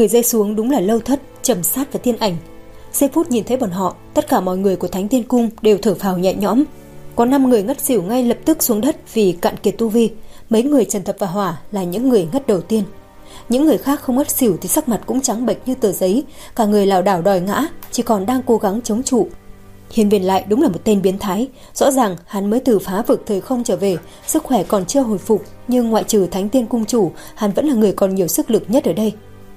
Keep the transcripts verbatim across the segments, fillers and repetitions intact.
Người rơi xuống đúng là Lâu Thất, Trầm Sát và Tiên Ảnh. Giây phút nhìn thấy bọn họ, tất cả mọi người của Thánh Tiên Cung đều thở phào nhẹ nhõm. Có năm người ngất xỉu ngay lập tức xuống đất vì cạn kiệt tu vi. Mấy người Trần Thập và Hỏa là những người ngất đầu tiên. Những người khác không ngất xỉu thì sắc mặt cũng trắng bệch như tờ giấy, cả người lảo đảo đòi ngã, chỉ còn đang cố gắng chống trụ. Hiên Viên lại đúng là một tên biến thái. Rõ ràng hắn mới từ phá vực thời không trở về, sức khỏe còn chưa hồi phục, nhưng ngoại trừ Thánh Tiên Cung chủ, hắn vẫn là người còn nhiều sức lực nhất ở đây.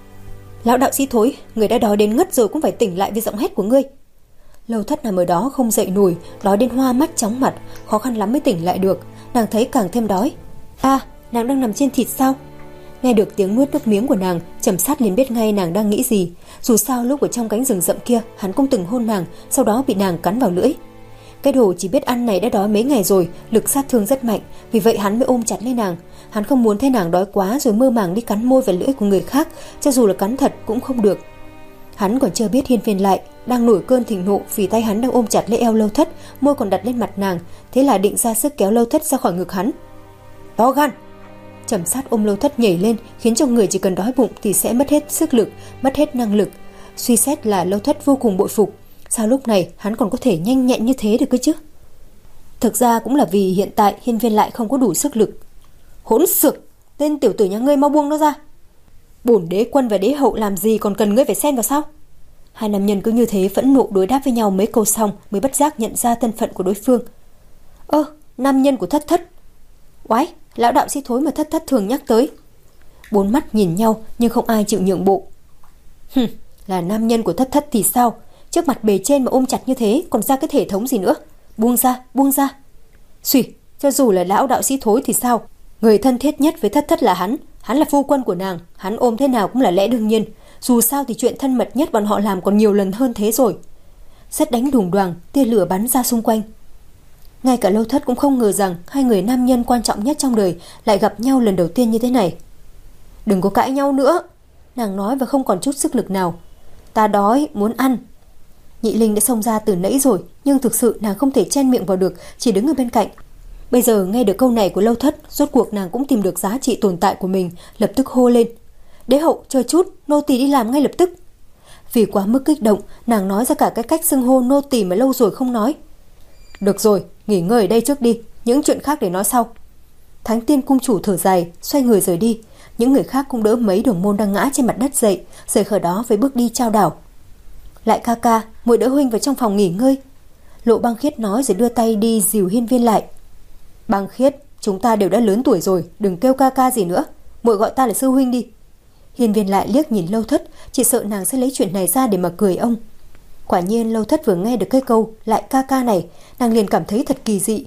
Lão đạo sĩ thối, người đã đói đến ngất rồi cũng phải tỉnh lại với giọng hét của ngươi. Lâu Thất nằm ở đó không dậy nổi, đói đến hoa mắt chóng mặt, khó khăn lắm mới tỉnh lại được. Nàng thấy càng thêm đói. À, nàng đang nằm trên thịt sao? Nghe được tiếng nuốt nước miếng của nàng, Trầm Sát liền biết ngay nàng đang nghĩ gì. Dù sao lúc ở trong cánh rừng rậm kia, hắn cũng từng hôn nàng, sau đó bị nàng cắn vào lưỡi. Cái đồ chỉ biết ăn này đã đói mấy ngày rồi, lực sát thương rất mạnh, vì vậy hắn mới ôm chặt lấy nàng. Hắn không muốn thấy nàng đói quá rồi mơ màng đi cắn môi và lưỡi của người khác, cho dù là cắn thật cũng không được. Hắn còn chưa biết Hiên Viên lại đang nổi cơn thịnh nộ vì tay hắn đang ôm chặt lấy eo Lâu Thất, môi còn đặt lên mặt nàng, thế là định ra sức kéo Lâu Thất ra khỏi ngực hắn. To gan! Trầm Sát ôm Lâu Thất nhảy lên, khiến cho người chỉ cần đói bụng thì sẽ mất hết sức lực, mất hết năng lực. Suy xét là Lâu Thất vô cùng bội phục, sao lúc này hắn còn có thể nhanh nhẹn như thế được cơ chứ? Thực ra cũng là vì hiện tại Hiên Viên lại không có đủ sức lực. Hỗn xược, tên tiểu tử nhà ngươi mau buông nó ra. Bổn đế quân và đế hậu làm gì còn cần ngươi phải xen vào sao? Hai nam nhân cứ như thế phẫn nộ đối đáp với nhau mấy câu xong mới bất giác nhận ra thân phận của đối phương. Ơ, nam nhân của Thất Thất. Oái, lão đạo sĩ thối mà Thất Thất thường nhắc tới. Bốn mắt nhìn nhau nhưng không ai chịu nhượng bộ. Hừm, là nam nhân của Thất Thất thì sao? Trước mặt bề trên mà ôm chặt như thế còn ra cái thể thống gì nữa? Buông ra, buông ra. Xùy, cho dù là lão đạo sĩ thối thì sao? Người thân thiết nhất với Thất Thất là hắn, hắn là phu quân của nàng, hắn ôm thế nào cũng là lẽ đương nhiên. Dù sao thì chuyện thân mật nhất bọn họ làm còn nhiều lần hơn thế rồi. Sét đánh đùng đoàng, tia lửa bắn ra xung quanh. Ngay cả Lâu Thất cũng không ngờ rằng hai người nam nhân quan trọng nhất trong đời lại gặp nhau lần đầu tiên như thế này. Đừng có cãi nhau nữa, nàng nói và không còn chút sức lực nào. Ta đói, muốn ăn. Nhị Linh đã xông ra từ nãy rồi, nhưng thực sự nàng không thể chen miệng vào được, chỉ đứng ở bên cạnh. Bây giờ nghe được câu này của Lâu Thất, rốt cuộc nàng cũng tìm được giá trị tồn tại của mình, lập tức hô lên. Đế hậu, chờ chút, nô tỳ đi làm ngay lập tức. Vì quá mức kích động, nàng nói ra cả cái cách xưng hô nô tỳ mà lâu rồi không nói. Được rồi, nghỉ ngơi ở đây trước đi, những chuyện khác để nói sau. Thánh Tiên Cung chủ thở dài, xoay người rời đi. Những người khác cũng đỡ mấy đồng môn đang ngã trên mặt đất dậy, rời khỏi đó với bước đi trao đảo. Lại ca ca, muội đỡ huynh vào trong phòng nghỉ ngơi. Lộ Băng Khiết nói rồi đưa tay đi dìu Hiên Viên lại. Băng Khiết, chúng ta đều đã lớn tuổi rồi, đừng kêu ca ca gì nữa, muội gọi ta là sư huynh đi. Hiên Viên lại liếc nhìn Lâu Thất, chỉ sợ nàng sẽ lấy chuyện này ra để mà cười ông. Quả nhiên Lâu Thất vừa nghe được cái câu lại ca ca này, nàng liền cảm thấy thật kỳ dị.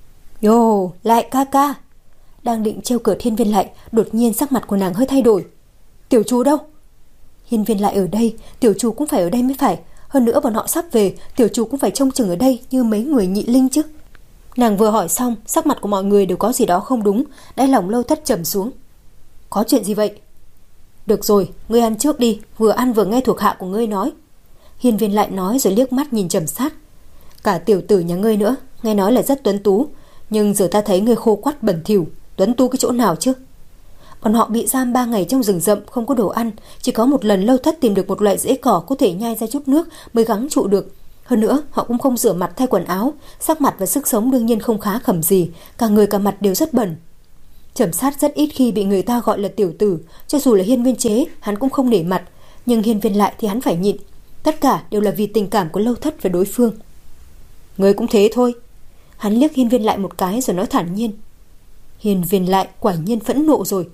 Yo, lại ca ca. Đang định trêu cợt Hiên Viên lại, đột nhiên sắc mặt của nàng hơi thay đổi. Tiểu chú đâu? Hiên Viên lại ở đây, tiểu chú cũng phải ở đây mới phải. Hơn nữa bọn họ sắp về, tiểu chú cũng phải trông chừng ở đây như mấy người Nhị Linh chứ. Nàng vừa hỏi xong, sắc mặt của mọi người đều có gì đó không đúng, đáy lòng Lâu Thất trầm xuống. Có chuyện gì vậy? Được rồi, ngươi ăn trước đi, vừa ăn vừa nghe thuộc hạ của ngươi nói. Hiên Viên lại nói rồi liếc mắt nhìn Trầm Sát. Cả tiểu tử nhà ngươi nữa, nghe nói là rất tuấn tú, nhưng giờ ta thấy ngươi khô quắt bẩn thỉu, tuấn tú cái chỗ nào chứ? Bọn họ bị giam ba ngày trong rừng rậm, không có đồ ăn, chỉ có một lần Lâu Thất tìm được một loại rễ cỏ có thể nhai ra chút nước mới gắng trụ được. Hơn nữa, họ cũng không rửa mặt thay quần áo, sắc mặt và sức sống đương nhiên không khá khẩm gì, cả người cả mặt đều rất bẩn. Trầm Sát rất ít khi bị người ta gọi là tiểu tử, cho dù là Hiên Viên Chế, hắn cũng không nể mặt, nhưng Hiên Viên lại thì hắn phải nhịn. Tất cả đều là vì tình cảm của Lâu Thất với đối phương. Người cũng thế thôi. Hắn liếc Hiên Viên lại một cái rồi nói thản nhiên. Hiên Viên lại quả nhiên phẫn nộ rồi.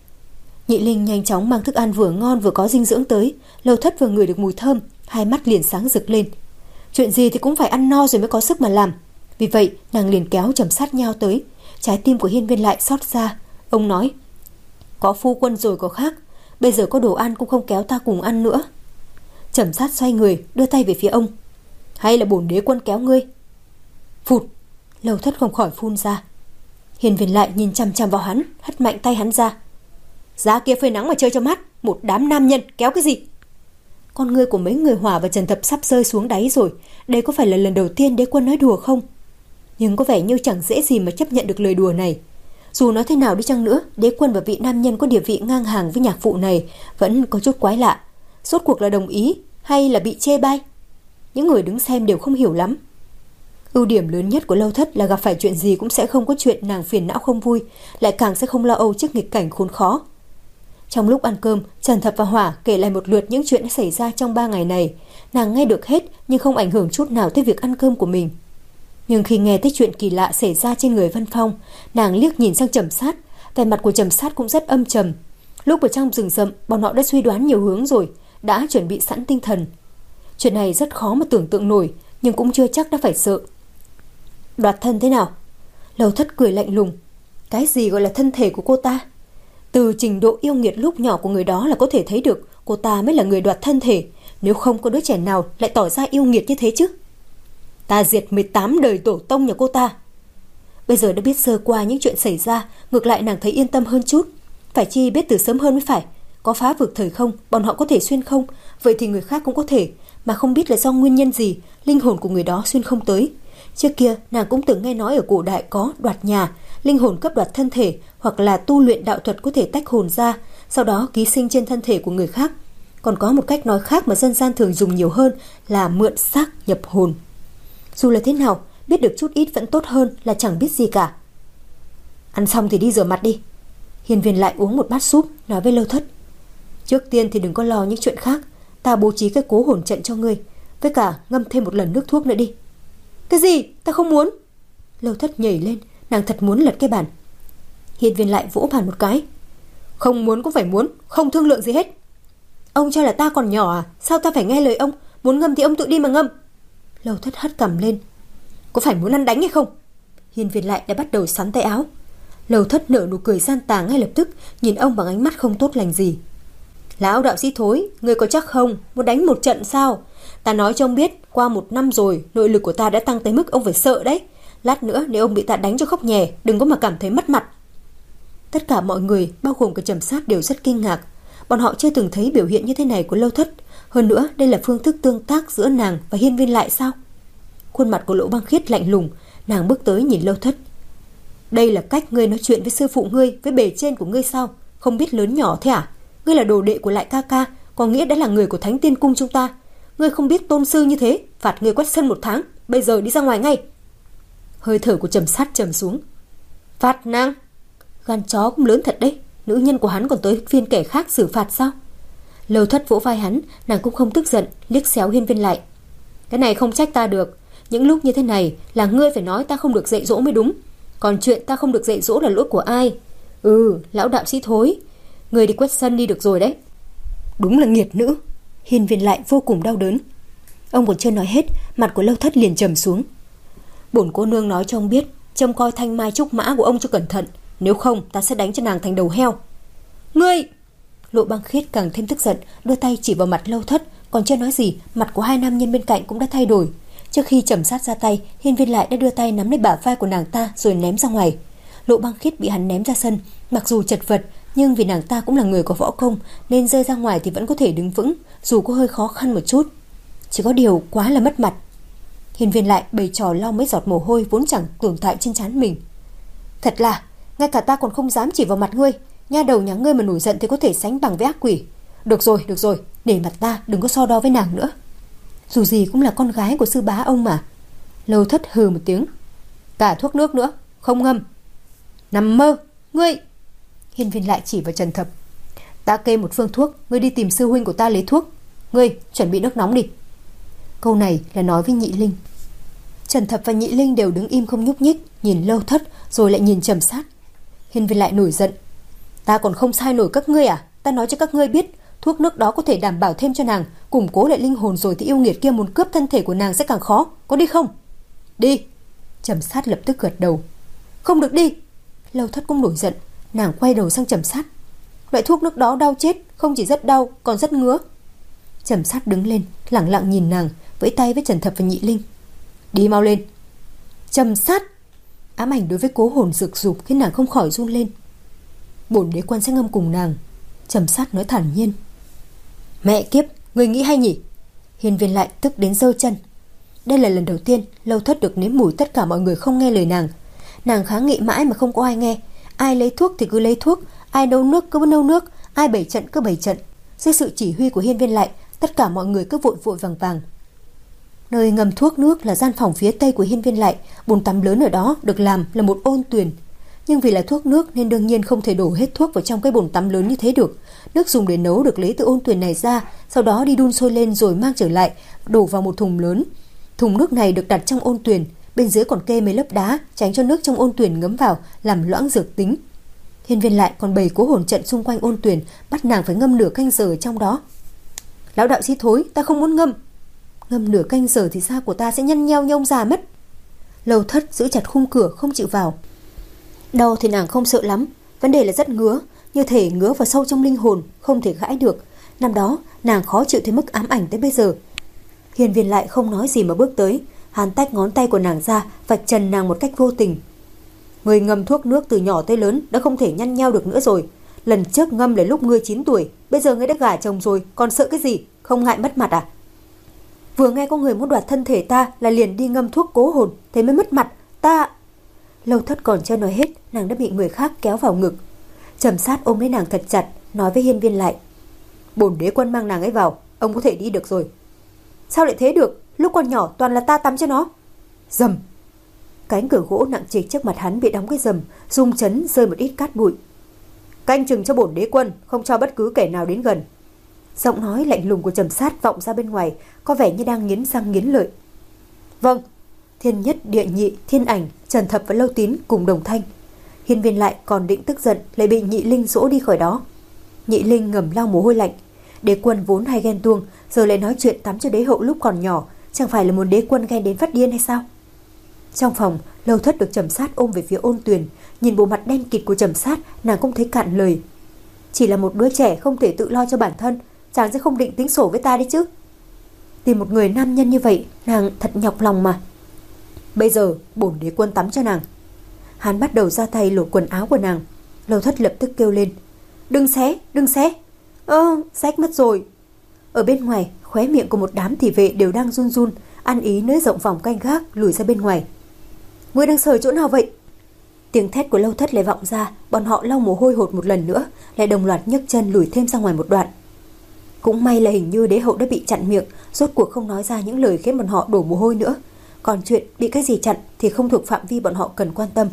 Nhị Linh nhanh chóng mang thức ăn vừa ngon vừa có dinh dưỡng tới. Lâu Thất vừa ngửi được mùi thơm, hai mắt liền sáng rực lên. Chuyện gì thì cũng phải ăn no rồi mới có sức mà làm. Vì vậy nàng liền kéo Trầm Sát nhao tới. Trái tim của Hiên Viên lại xót xa. Ông nói, có phu quân rồi có khác, bây giờ có đồ ăn cũng không kéo ta cùng ăn nữa. Trầm Sát xoay người đưa tay về phía ông. Hay là bổn đế quân kéo ngươi? Phụt. Lâu Thất không khỏi phun ra. Hiên Viên lại nhìn chằm chằm vào hắn, hất mạnh tay hắn ra. Giá kia phơi nắng mà chơi cho mắt, một đám nam nhân kéo cái gì? Con ngươi của mấy người Hỏa và Trần Thập sắp rơi xuống đáy rồi. Đây có phải là lần đầu tiên đế quân nói đùa không? Nhưng có vẻ như chẳng dễ gì mà chấp nhận được lời đùa này. Dù nói thế nào đi chăng nữa, đế quân và vị nam nhân có địa vị ngang hàng với nhạc phụ này vẫn có chút quái lạ. Rốt cuộc là đồng ý hay là bị chê bai? Những người đứng xem đều không hiểu lắm. Ưu điểm lớn nhất của Lâu Thất là gặp phải chuyện gì cũng sẽ không có chuyện nàng phiền não không vui, lại càng sẽ không lo âu trước nghịch cảnh khốn khó. Trong lúc ăn cơm, Trần Thập và Hỏa kể lại một lượt những chuyện đã xảy ra trong ba ngày này. Nàng nghe được hết nhưng không ảnh hưởng chút nào tới việc ăn cơm của mình. Nhưng khi nghe tới chuyện kỳ lạ xảy ra trên người Văn Phong, nàng liếc nhìn sang Trầm Sát. Vẻ mặt của Trầm Sát cũng rất âm trầm. Lúc ở trong rừng rậm, bọn họ đã suy đoán nhiều hướng rồi, đã chuẩn bị sẵn tinh thần. Chuyện này rất khó mà tưởng tượng nổi, nhưng cũng chưa chắc đã phải sợ. Đoạt thân thế nào? Lâu Thất cười lạnh lùng. Cái gì gọi là thân thể của cô ta? Từ trình độ yêu nghiệt lúc nhỏ của người đó là có thể thấy được cô ta mới là người đoạt thân thể. Nếu không có đứa trẻ nào lại tỏ ra yêu nghiệt như thế chứ. Ta diệt mười tám đời tổ tông nhà cô ta. Bây giờ đã biết sơ qua những chuyện xảy ra, ngược lại nàng thấy yên tâm hơn chút. Phải chi biết từ sớm hơn mới phải. Có phá vực thời không, bọn họ có thể xuyên không, vậy thì người khác cũng có thể. Mà không biết là do nguyên nhân gì, linh hồn của người đó xuyên không tới. Trước kia nàng cũng từng nghe nói ở cổ đại có đoạt nhà, linh hồn cấp đoạt thân thể, hoặc là tu luyện đạo thuật có thể tách hồn ra, sau đó ký sinh trên thân thể của người khác. Còn có một cách nói khác mà dân gian thường dùng nhiều hơn là mượn xác nhập hồn. Dù là thế nào, biết được chút ít vẫn tốt hơn là chẳng biết gì cả. Ăn xong thì đi rửa mặt đi. Hiên Viên lại uống một bát súp, nói với Lâu Thất. Trước tiên thì đừng có lo những chuyện khác, ta bố trí cái cố hồn trận cho ngươi, với cả ngâm thêm một lần nước thuốc nữa đi. Cái gì? Ta không muốn. Lâu Thất nhảy lên, nàng thật muốn lật cái bàn. Hiên Viên lại vỗ bàn một cái. Không muốn cũng phải muốn, không thương lượng gì hết. Ông cho là ta còn nhỏ à? Sao ta phải nghe lời ông? Muốn ngâm thì ông tự đi mà ngâm. Lâu Thất hất cằm lên. Có phải muốn ăn đánh hay không? Hiên Viên lại đã bắt đầu sắn tay áo. Lâu Thất nở nụ cười gian tà ngay lập tức, nhìn ông bằng ánh mắt không tốt lành gì. Lão đạo sĩ thối, ngươi có chắc không? Muốn đánh một trận sao? Ta nói cho ông biết, qua một năm rồi, nội lực của ta đã tăng tới mức ông phải sợ đấy. Lát nữa nếu ông bị ta đánh cho khóc nhè, đừng có mà cảm thấy mất mặt. Tất cả mọi người, bao gồm cả Trầm Sát, đều rất kinh ngạc. Bọn họ chưa từng thấy biểu hiện như thế này của Lâu Thất. Hơn nữa, đây là phương thức tương tác giữa nàng và Hiên Viên lại sao? Khuôn mặt của Lỗ Băng Khiết lạnh lùng, nàng bước tới nhìn Lâu Thất. Đây là cách ngươi nói chuyện với sư phụ ngươi, với bề trên của ngươi sao? Không biết lớn nhỏ thế à? Ngươi là đồ đệ của Lại ca ca, có nghĩa đã là người của Thánh Tiên Cung chúng ta. Ngươi không biết tôn sư như thế, phạt ngươi quét sân một tháng. Bây giờ đi ra ngoài ngay. Hơi thở của Trầm Sát trầm xuống. Phạt nàng? Gan chó cũng lớn thật đấy. Nữ nhân của hắn còn tới phiên kẻ khác xử phạt sao? Lâu Thất vỗ vai hắn, nàng cũng không tức giận, liếc xéo Hiên Viên lại. Cái này không trách ta được. Những lúc như thế này là ngươi phải nói ta không được dạy dỗ mới đúng. Còn chuyện ta không được dạy dỗ là lỗi của ai? Ừ, lão đạo sĩ thối, ngươi đi quét sân đi được rồi đấy. Đúng là nghiệt nữ. Hiên Viên lại vô cùng đau đớn. Ông còn chưa nói hết, mặt của Lâu Thất liền trầm xuống. Bổn cô nương nói cho ông biết, trông coi thanh mai trúc mã của ông cho cẩn thận, nếu không ta sẽ đánh cho nàng thành đầu heo. Ngươi! Lộ Băng Khiết càng thêm tức giận, đưa tay chỉ vào mặt Lâu Thất. Còn chưa nói gì, mặt của hai nam nhân bên cạnh cũng đã thay đổi. Trước khi Trầm Sát ra tay, Hiên Viên lại đã đưa tay nắm lấy bả vai của nàng ta rồi ném ra ngoài. Lộ Băng Khiết bị hắn ném ra sân, mặc dù chật vật, nhưng vì nàng ta cũng là người có võ công nên rơi ra ngoài thì vẫn có thể đứng vững, dù có hơi khó khăn một chút. Chỉ có điều quá là mất mặt. Hiên Viên lại bày trò lau mấy giọt mồ hôi vốn chẳng tồn tại trên trán mình. Thật là, ngay cả ta còn không dám chỉ vào mặt ngươi. Nha đầu nhà ngươi mà nổi giận thì có thể sánh bằng với ác quỷ. Được rồi, được rồi, để mặt ta đừng có so đo với nàng nữa. Dù gì cũng là con gái của sư bá ông mà. Lâu Thất hừ một tiếng. Cả thuốc nước nữa, không ngâm. Nằm mơ, ngươi. Hiên Viên lại chỉ vào Trần Thập. Ta kê một phương thuốc, ngươi đi tìm sư huynh của ta lấy thuốc. Ngươi chuẩn bị nước nóng đi. Câu này là nói với Nhị Linh. Trần Thập và Nhị Linh đều đứng im không nhúc nhích, nhìn Lâu Thất rồi lại nhìn Trầm Sát. Hiên Viên lại nổi giận. Ta còn không sai nổi các ngươi à? Ta nói cho các ngươi biết, thuốc nước đó có thể đảm bảo thêm cho nàng củng cố lại linh hồn, rồi thì yêu nghiệt kia muốn cướp thân thể của nàng sẽ càng khó. Có đi không? Đi. Trầm Sát lập tức gật đầu. Không được đi. Lâu Thất cũng nổi giận, nàng quay đầu sang Trầm Sát. Loại thuốc nước đó đau chết, không chỉ rất đau còn rất ngứa. Trầm Sát đứng lên, lẳng lặng nhìn nàng, vẫy tay với Trần Thập và Nhị Linh. Đi mau lên. Trầm Sát. Ám ảnh đối với cố hồn rực rụp khiến nàng không khỏi run lên. Bổn đế quân sẽ ngâm cùng nàng. Trầm Sát nói thản nhiên. Mẹ kiếp, người nghĩ hay nhỉ? Hiên Viên lại tức đến giơ chân. Đây là lần đầu tiên Lâu Thất được nếm mùi tất cả mọi người không nghe lời nàng. Nàng kháng nghị mãi mà không có ai nghe. Ai lấy thuốc thì cứ lấy thuốc, ai nấu nước cứ nấu nước, ai bày trận cứ bày trận. Dưới sự chỉ huy của Hiên Viên Lại, tất cả mọi người cứ vội vội vàng vàng. Nơi ngâm thuốc nước là gian phòng phía tây của Hiên Viên Lại, bồn tắm lớn ở đó được làm là một ôn tuyền. Nhưng vì là thuốc nước nên đương nhiên không thể đổ hết thuốc vào trong cái bồn tắm lớn như thế được. Nước dùng để nấu được lấy từ ôn tuyền này ra, sau đó đi đun sôi lên rồi mang trở lại, đổ vào một thùng lớn. Thùng nước này được đặt trong ôn tuyền, bên dưới còn kê mấy lớp đá, tránh cho nước trong ôn tuyền ngấm vào làm loãng dược tính. Hiên Viên Lại còn bày cố hồn trận xung quanh ôn tuyền, bắt nàng phải ngâm nửa canh giờ trong đó. Lão đạo sĩ thối, ta không muốn ngâm. Ngâm nửa canh giờ thì da của ta sẽ nhăn nheo như ông già mất. Lâu Thất giữ chặt khung cửa không chịu vào. Đau thì nàng không sợ lắm, vấn đề là rất ngứa, như thể ngứa vào sâu trong linh hồn, không thể gãi được. Năm đó nàng khó chịu tới mức ám ảnh tới bây giờ. Hiên Viên Lại không nói gì mà bước tới, hắn tách ngón tay của nàng ra, vạch trần nàng một cách vô tình. Người ngâm thuốc nước từ nhỏ tới lớn đã không thể nhăn nheo được nữa rồi. Lần trước ngâm là lúc ngươi chín tuổi, bây giờ ngươi đã gả chồng rồi, còn sợ cái gì, không ngại mất mặt à? Vừa nghe có người muốn đoạt thân thể ta là liền đi ngâm thuốc cố hồn, thế mới mất mặt. Ta... Lâu Thất còn chưa nói hết, nàng đã bị người khác kéo vào ngực. Trầm Sát ôm lấy nàng thật chặt, nói với Hiên Viên Lại: Bổn đế quân mang nàng ấy vào, ông có thể đi được rồi. Sao lại thế được, lúc còn nhỏ toàn là ta tắm cho nó. Rầm. Cánh cửa gỗ nặng trịch trước mặt hắn bị đóng cái rầm, rung chấn rơi một ít cát bụi. Canh chừng cho bổn đế quân, không cho bất cứ kẻ nào đến gần. Giọng nói lạnh lùng của Trầm Sát vọng ra bên ngoài, có vẻ như đang nghiến răng nghiến lợi. Vâng. Thiên Nhất, Địa Nhị, Thiên Ảnh, Trần Thập và Lâu Tín cùng đồng thanh. Hiên Viên Lại còn định tức giận, lại bị Nhị Linh dỗ đi khỏi đó. Nhị Linh ngầm lau mồ hôi lạnh. Đế quân vốn hay ghen tuông, giờ lại nói chuyện tắm cho đế hậu lúc còn nhỏ, chẳng phải là một đế quân ghen đến phát điên hay sao? Trong phòng, Lâu Thất được Trầm Sát ôm về phía ôn tuyền, nhìn bộ mặt đen kịt của Trầm Sát, nàng cũng thấy cạn lời. Chỉ là một đứa trẻ không thể tự lo cho bản thân, chàng sẽ không định tính sổ với ta đấy chứ? Tìm một người nam nhân như vậy, nàng thật nhọc lòng mà. Bây giờ bổn đế quân tắm cho nàng. Hắn bắt đầu ra tay lột quần áo của nàng. Lâu Thất lập tức kêu lên: Đừng xé, đừng xé. Ơ, rách mất rồi. Ở bên ngoài, khóe miệng của một đám thị vệ đều đang run run, ăn ý nới rộng vòng canh gác lùi ra bên ngoài. Ngươi đang sờ chỗ nào vậy? Tiếng thét của Lâu Thất lại vọng ra, bọn họ lau mồ hôi hột một lần nữa, lại đồng loạt nhấc chân lùi thêm ra ngoài một đoạn. Cũng may là hình như đế hậu đã bị chặn miệng, rốt cuộc không nói ra những lời khiến bọn họ đổ mồ hôi nữa. Còn chuyện bị cái gì chặn thì không thuộc phạm vi bọn họ cần quan tâm.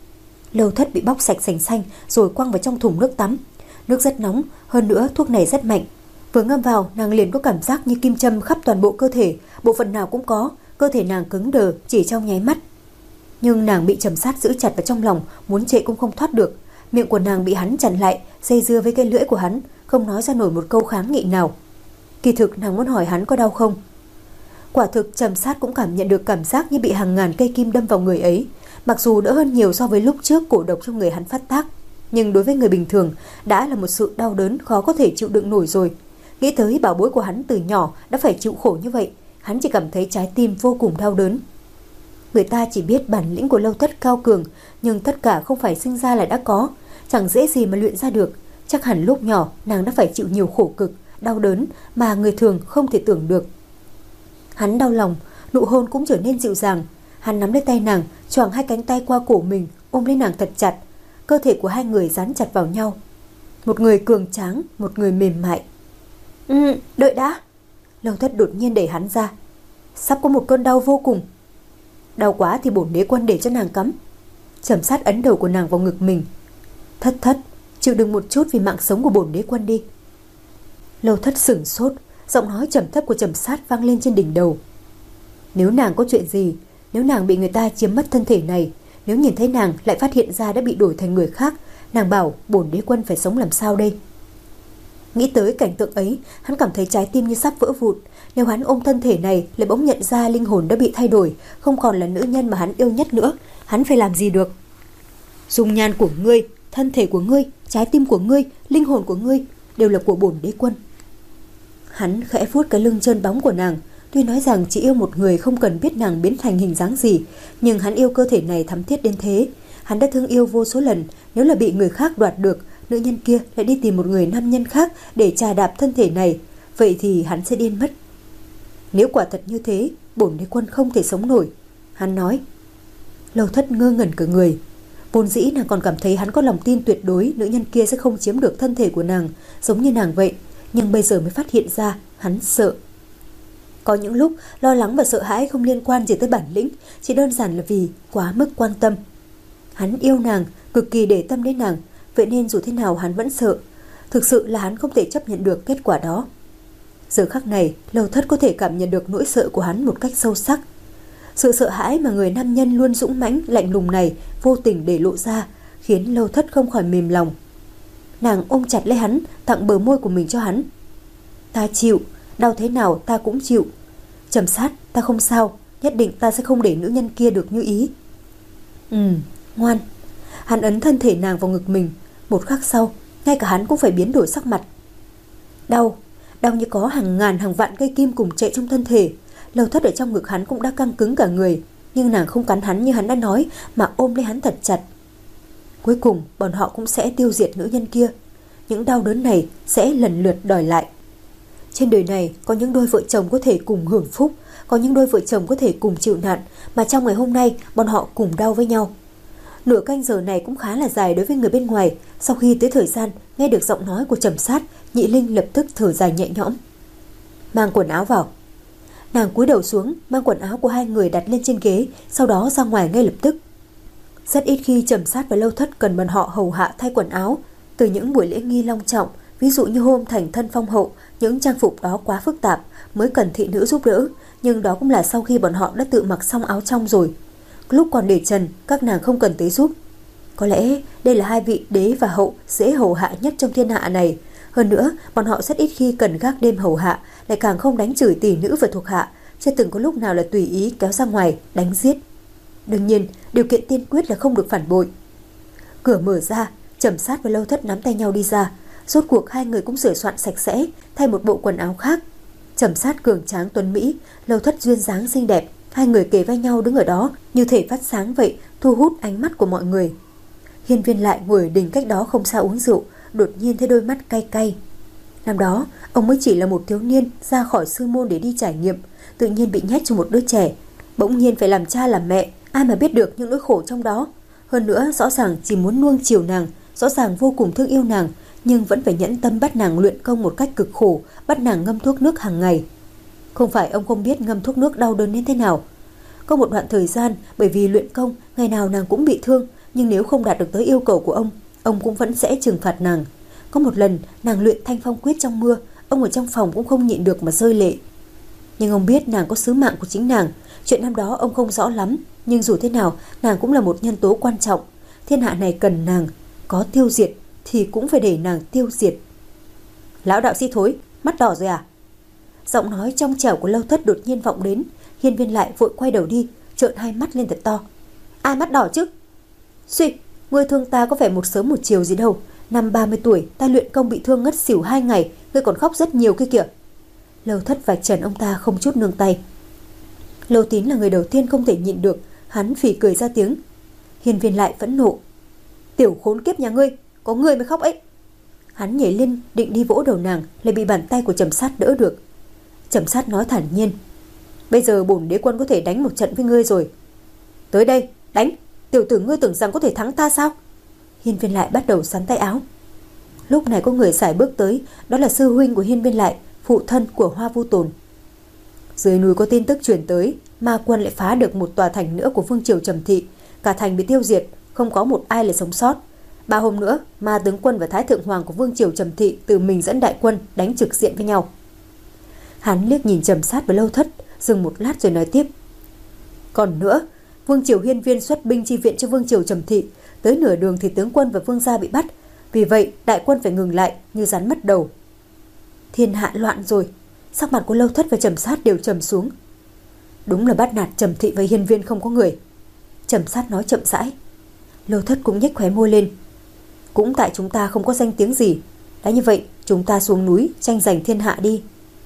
Lâu Thất bị bóc sạch sành xanh rồi quăng vào trong thùng nước tắm. Nước rất nóng, hơn nữa thuốc này rất mạnh. Vừa ngâm vào, nàng liền có cảm giác như kim châm khắp toàn bộ cơ thể, bộ phận nào cũng có, cơ thể nàng cứng đờ chỉ trong nháy mắt. Nhưng nàng bị Trầm Sát giữ chặt vào trong lòng, muốn chạy cũng không thoát được. Miệng của nàng bị hắn chặn lại, dây dưa với cái lưỡi của hắn, không nói ra nổi một câu kháng nghị nào. Kỳ thực nàng muốn hỏi hắn có đau không. Quả thực Trầm Sát cũng cảm nhận được cảm giác như bị hàng ngàn cây kim đâm vào người ấy. Mặc dù đỡ hơn nhiều so với lúc trước cổ độc trong người hắn phát tác, nhưng đối với người bình thường đã là một sự đau đớn khó có thể chịu đựng nổi rồi. Nghĩ tới bảo bối của hắn từ nhỏ đã phải chịu khổ như vậy, hắn chỉ cảm thấy trái tim vô cùng đau đớn. Người ta chỉ biết bản lĩnh của Lâu Thất cao cường, nhưng tất cả không phải sinh ra là đã có, chẳng dễ gì mà luyện ra được. Chắc hẳn lúc nhỏ nàng đã phải chịu nhiều khổ cực, đau đớn mà người thường không thể tưởng được. Hắn đau lòng, nụ hôn cũng trở nên dịu dàng. Hắn nắm lấy tay nàng, choàng hai cánh tay qua cổ mình, ôm lấy nàng thật chặt. Cơ thể của hai người dán chặt vào nhau. Một người cường tráng, một người mềm mại. Ừ, đợi đã. Lâu Thất đột nhiên đẩy hắn ra. Sắp có một cơn đau vô cùng. Đau quá thì bổn đế quân để cho nàng cắm. Trầm Sát ấn đầu của nàng vào ngực mình. Thất Thất, chịu đựng một chút vì mạng sống của bổn đế quân đi. Lâu Thất sửng sốt, giọng nói trầm thấp của Trầm Sát vang lên trên đỉnh đầu. Nếu nàng có chuyện gì, nếu nàng bị người ta chiếm mất thân thể này, nếu nhìn thấy nàng lại phát hiện ra đã bị đổi thành người khác, nàng bảo bổn đế quân phải sống làm sao đây? Nghĩ tới cảnh tượng ấy, hắn cảm thấy trái tim như sắp vỡ vụn. Nếu hắn ôm thân thể này lại bỗng nhận ra linh hồn đã bị thay đổi, không còn là nữ nhân mà hắn yêu nhất nữa, hắn phải làm gì được? Dung nhan của ngươi, thân thể của ngươi, trái tim của ngươi, linh hồn của ngươi đều là của bổn đế quân. Hắn khẽ vuốt cái lưng trơn bóng của nàng. Tuy nói rằng chỉ yêu một người không cần biết nàng biến thành hình dáng gì, nhưng hắn yêu cơ thể này thắm thiết đến thế. Hắn đã thương yêu vô số lần, nếu là bị người khác đoạt được, nữ nhân kia lại đi tìm một người nam nhân khác để chà đạp thân thể này, vậy thì hắn sẽ điên mất. Nếu quả thật như thế, bổn đế quân không thể sống nổi, hắn nói. Lâu Thất ngơ ngẩn cả người. Vốn dĩ nàng còn cảm thấy hắn có lòng tin tuyệt đối nữ nhân kia sẽ không chiếm được thân thể của nàng, giống như nàng vậy. Nhưng bây giờ mới phát hiện ra hắn sợ. Có những lúc lo lắng và sợ hãi không liên quan gì tới bản lĩnh, chỉ đơn giản là vì quá mức quan tâm. Hắn yêu nàng, cực kỳ để tâm đến nàng, vậy nên dù thế nào hắn vẫn sợ. Thực sự là hắn không thể chấp nhận được kết quả đó. Giờ khắc này, Lâu Thất có thể cảm nhận được nỗi sợ của hắn một cách sâu sắc. Sự sợ hãi mà người nam nhân luôn dũng mãnh, lạnh lùng này vô tình để lộ ra, khiến Lâu Thất không khỏi mềm lòng. Nàng ôm chặt lấy hắn, tặng bờ môi của mình cho hắn. Ta chịu, đau thế nào ta cũng chịu. Trầm Sát, ta không sao, nhất định ta sẽ không để nữ nhân kia được như ý. Ừ, ngoan. Hắn ấn thân thể nàng vào ngực mình. Một khắc sau, ngay cả hắn cũng phải biến đổi sắc mặt. Đau, đau như có hàng ngàn hàng vạn cây kim cùng chạy trong thân thể. Lâu Thất ở trong ngực hắn cũng đã căng cứng cả người, nhưng nàng không cắn hắn như hắn đã nói, mà ôm lấy hắn thật chặt. Cuối cùng bọn họ cũng sẽ tiêu diệt nữ nhân kia. Những đau đớn này sẽ lần lượt đòi lại. Trên đời này có những đôi vợ chồng có thể cùng hưởng phúc, có những đôi vợ chồng có thể cùng chịu nạn, mà trong ngày hôm nay bọn họ cùng đau với nhau. Nửa canh giờ này cũng khá là dài đối với người bên ngoài. Sau khi tới thời gian nghe được giọng nói của Trầm Sát, Nhị Linh lập tức thở dài nhẹ nhõm. Mang quần áo vào. Nàng cúi đầu xuống, mang quần áo của hai người đặt lên trên ghế, sau đó ra ngoài ngay lập tức. Rất ít khi Trầm Sát và Lâu Thất cần bọn họ hầu hạ thay quần áo. Từ những buổi lễ nghi long trọng, ví dụ như hôm thành thân phong hậu, những trang phục đó quá phức tạp mới cần thị nữ giúp đỡ, nhưng đó cũng là sau khi bọn họ đã tự mặc xong áo trong rồi. Lúc còn để trần, các nàng không cần tới giúp. Có lẽ đây là hai vị đế và hậu dễ hầu hạ nhất trong thiên hạ này. Hơn nữa, bọn họ rất ít khi cần gác đêm hầu hạ, lại càng không đánh chửi tỷ nữ và thuộc hạ, chưa từng có lúc nào là tùy ý kéo ra ngoài đánh giết. Đương nhiên, điều kiện tiên quyết là không được phản bội. Cửa mở ra, Trầm Sát và Lâu Thất nắm tay nhau đi ra. Rốt cuộc hai người cũng sửa soạn sạch sẽ, thay một bộ quần áo khác. Trầm Sát cường tráng tuấn mỹ, Lâu Thất duyên dáng xinh đẹp, hai người kề vai nhau đứng ở đó như thể phát sáng vậy, thu hút ánh mắt của mọi người. Hiên Viên lại ngồi ở đỉnh cách đó không xa uống rượu, đột nhiên thấy đôi mắt cay cay. Năm đó, ông mới chỉ là một thiếu niên ra khỏi sư môn để đi trải nghiệm, tự nhiên bị nhét cho một đứa trẻ, bỗng nhiên phải làm cha làm mẹ, ai mà biết được những nỗi khổ trong đó. Hơn nữa, rõ ràng chỉ muốn nuông chiều nàng, rõ ràng vô cùng thương yêu nàng, nhưng vẫn phải nhẫn tâm bắt nàng luyện công một cách cực khổ, bắt nàng ngâm thuốc nước hàng ngày. Không phải ông không biết ngâm thuốc nước đau đớn đến thế nào. Có một đoạn thời gian, bởi vì luyện công, ngày nào nàng cũng bị thương, nhưng nếu không đạt được tới yêu cầu của ông, ông cũng vẫn sẽ trừng phạt nàng. Có một lần, nàng luyện Thanh Phong Quyết trong mưa, ông ở trong phòng cũng không nhịn được mà rơi lệ. Nhưng ông biết nàng có sứ mạng của chính nàng. Chuyện năm đó ông không rõ lắm, nhưng dù thế nào, nàng cũng là một nhân tố quan trọng. Thiên hạ này cần nàng, có tiêu diệt thì cũng phải để nàng tiêu diệt. Lão đạo sĩ thối, mắt đỏ rồi à? Giọng nói trong trẻo của Lâu Thất đột nhiên vọng đến. Hiên Viên lại vội quay đầu đi, trợn hai mắt lên thật to. Ai mắt đỏ chứ? Suy, ngươi thương ta có phải một sớm một chiều gì đâu. Năm ba mươi tuổi, ta luyện công bị thương ngất xỉu hai ngày, ngươi còn khóc rất nhiều kia kìa. Lâu Thất vạch trần ông ta không chút nương tay. Lâu Tín là người đầu tiên không thể nhịn được, hắn phì cười ra tiếng. Hiên Viên lại phẫn nộ. Tiểu khốn kiếp nhà ngươi, có ngươi mới khóc ấy. Hắn nhảy lên định đi vỗ đầu nàng, lại bị bàn tay của Trầm Sát đỡ được. Trầm Sát nói thản nhiên. Bây giờ bổn đế quân có thể đánh một trận với ngươi rồi. Tới đây, đánh. Tiểu tử ngươi tưởng rằng có thể thắng ta sao? Hiên Viên lại bắt đầu sắn tay áo. Lúc này có người sải bước tới, đó là sư huynh của Hiên Viên lại, phụ thân của Hoa Vu Tồn. Dưới núi có tin tức truyền tới, ma quân lại phá được một tòa thành nữa của vương triều Trầm Thị, cả thành bị tiêu diệt, không có một ai là sống sót. Ba hôm nữa, ma tướng quân và thái thượng hoàng của vương triều Trầm Thị tự mình dẫn đại quân đánh trực diện với nhau. Hắn liếc nhìn Trầm Sát và Lâu Thất, dừng một lát rồi nói tiếp. Còn nữa, vương triều Hiên Viên xuất binh chi viện cho vương triều Trầm Thị, tới nửa đường thì tướng quân và vương gia bị bắt, vì vậy đại quân phải ngừng lại như rắn mất đầu. Thiên hạ loạn rồi. Sắc mặt của Lâu Thất và Trầm Sát đều trầm xuống. Đúng là bắt nạt Trầm Thị và Hiên Viên không có người. Trầm Sát nói chậm rãi. Lâu Thất cũng nhếch khóe môi lên. Cũng tại chúng ta không có danh tiếng gì, đã như vậy chúng ta xuống núi tranh giành thiên hạ đi.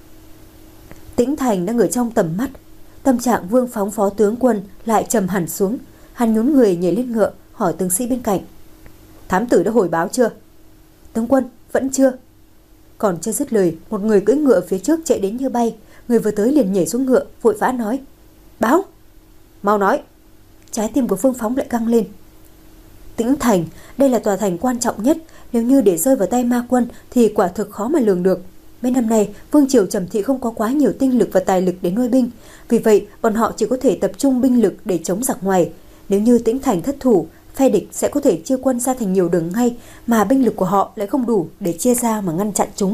Tĩnh Thành đang ở trong tầm mắt. Tâm trạng Vương Phóng phó tướng quân lại trầm hẳn xuống. Hắn nhún người nhảy lên ngựa, hỏi tướng sĩ bên cạnh. Thám tử đã hồi báo chưa? Tướng quân, vẫn chưa. Còn chưa dứt lời, một người cưỡi ngựa phía trước chạy đến như bay. Người vừa tới liền nhảy xuống ngựa, vội vã nói. Báo! Mau nói! Trái tim của Vương Phóng lại căng lên. Tĩnh Thành, đây là tòa thành quan trọng nhất, nếu như để rơi vào tay ma quân thì quả thực khó mà lường được. Mấy năm nay, vương triều Trầm Thị không có quá nhiều tinh lực và tài lực để nuôi binh, vì vậy bọn họ chỉ có thể tập trung binh lực để chống giặc ngoài. Nếu như Tĩnh Thành thất thủ, phe địch sẽ có thể chia quân ra thành nhiều đường ngay, mà binh lực của họ lại không đủ để chia ra mà ngăn chặn chúng.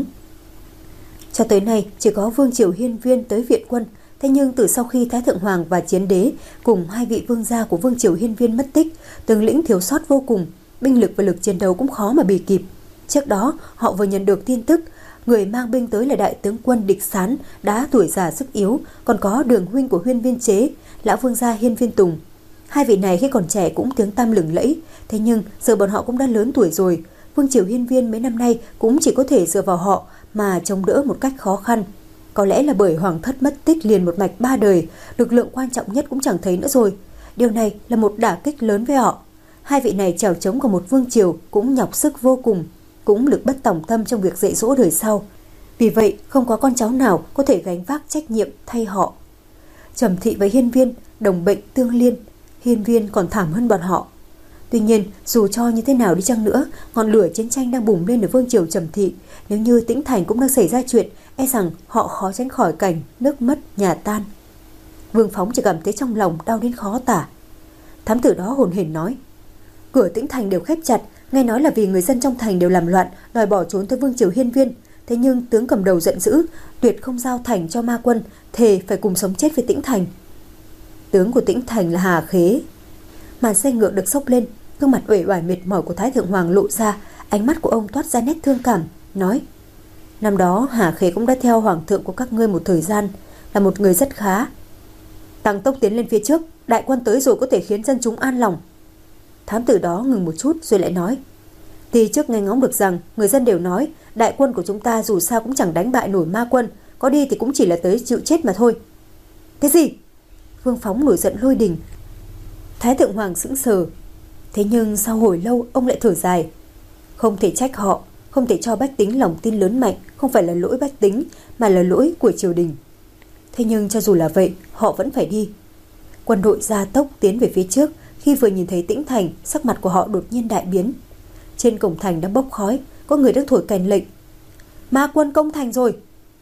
Cho tới nay, chỉ có vương triều Hiên Viên tới viện quân. Thế nhưng từ sau khi Thái Thượng Hoàng và Chiến Đế cùng hai vị vương gia của vương triều Hiên Viên mất tích, tướng lĩnh thiếu sót vô cùng, binh lực và lực chiến đấu cũng khó mà bì kịp. Trước đó, họ vừa nhận được tin tức, người mang binh tới là đại tướng quân Địch Sán, đã tuổi già sức yếu, còn có Đường huynh của Huyên Viên Chế, lão vương gia Hiên Viên Tùng. Hai vị này khi còn trẻ cũng tiếng tăm lừng lẫy, thế nhưng giờ bọn họ cũng đã lớn tuổi rồi. Vương triều Hiên Viên mấy năm nay cũng chỉ có thể dựa vào họ mà chống đỡ một cách khó khăn. Có lẽ là bởi hoàng thất mất tích liền một mạch ba đời, lực lượng quan trọng nhất cũng chẳng thấy nữa rồi. Điều này là một đả kích lớn với họ. Hai vị này chèo chống của một vương triều cũng nhọc sức vô cùng, cũng lực bất tòng tâm trong việc dạy dỗ đời sau. Vì vậy không có con cháu nào có thể gánh vác trách nhiệm thay họ. Trầm Thị và Hiên Viên đồng bệnh tương liên, Hiên Viên còn thảm hơn bọn họ. Tuy nhiên, dù cho như thế nào đi chăng nữa, ngọn lửa chiến tranh đang bùng lên ở vương triều Trầm Thị. Nếu như Tĩnh Thành cũng đang xảy ra chuyện, e rằng họ khó tránh khỏi cảnh nước mất nhà tan. Vương Phóng chỉ cảm thấy trong lòng đau đến khó tả. Thám tử đó hồn hển nói: cửa Tĩnh Thành đều khép chặt, nghe nói là vì người dân trong thành đều làm loạn, đòi bỏ trốn tới vương triều Hiên Viên. Thế nhưng tướng cầm đầu giận dữ, tuyệt không giao thành cho ma quân, thề phải cùng sống chết với Tĩnh Thành. Tướng của Tĩnh Thành là Hà Khế. Màn xe ngựa được xốc lên, gương mặt uể oải mệt mỏi của Thái Thượng Hoàng lộ ra, ánh mắt của ông toát ra nét thương cảm, nói: năm đó Hà Khế cũng đã theo hoàng thượng của các ngươi một thời gian, là một người rất khá. Tăng tốc tiến lên phía trước, đại quân tới rồi có thể khiến dân chúng an lòng. Thám tử đó ngừng một chút rồi lại nói: thì trước nghe ngóng được rằng người dân đều nói đại quân của chúng ta dù sao cũng chẳng đánh bại nổi ma quân, có đi thì cũng chỉ là tới chịu chết mà thôi. Cái gì? Vương Phóng nổi giận lôi đình. Thái Thượng Hoàng sững sờ. Thế nhưng sau hồi lâu ông lại thở dài. Không thể trách họ, không thể cho bách tính lòng tin lớn mạnh, không phải là lỗi bách tính mà là lỗi của triều đình. Thế nhưng cho dù là vậy, họ vẫn phải đi. Quân đội gia tốc tiến về phía trước. Khi vừa nhìn thấy Tĩnh Thành, sắc mặt của họ đột nhiên đại biến. Trên cổng thành đang bốc khói, có người đang thổi còi lệnh. Ma quân công thành rồi.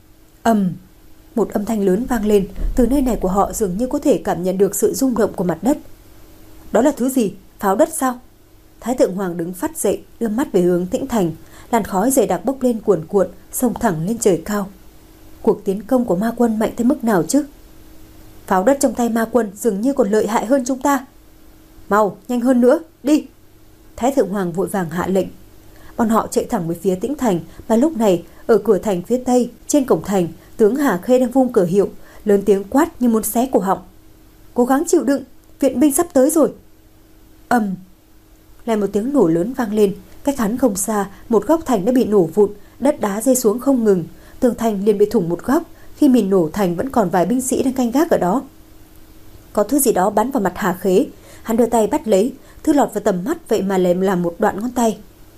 Ầm, một âm thanh lớn vang lên. Từ nơi này của họ dường như có thể cảm nhận được sự rung động của mặt đất. Đó là thứ gì? Pháo đất sao? Thái Thượng Hoàng đứng phắt dậy, đưa mắt về hướng Tĩnh Thành. Làn khói dày đặc bốc lên cuồn cuộn, xông thẳng lên trời cao. Cuộc tiến công của ma quân mạnh tới mức nào chứ? Pháo đất trong tay ma quân dường như còn lợi hại hơn chúng ta. Mau, nhanh hơn nữa, đi! Thái Thượng Hoàng vội vàng hạ lệnh. Bọn họ chạy thẳng về phía Tĩnh Thành, mà lúc này ở cửa thành phía tây, trên cổng thành, tướng Hà Khê đang vung cờ hiệu, lớn tiếng quát như muốn xé cổ họng. Cố gắng chịu đựng, viện binh sắp tới rồi. Ầm, lại một tiếng nổ lớn vang lên. Cách hắn không xa, một góc thành đã bị nổ vụn, đất đá rơi xuống không ngừng, tường thành liền bị thủng một góc. Khi mìn nổ thành vẫn còn vài binh sĩ đang canh gác ở đó. Có thứ gì đó bắn vào mặt Hà Khế. Hắn đưa tay bắt lấy, thứ lọt vào tầm mắt vậy mà lại làm một đoạn ngón tay.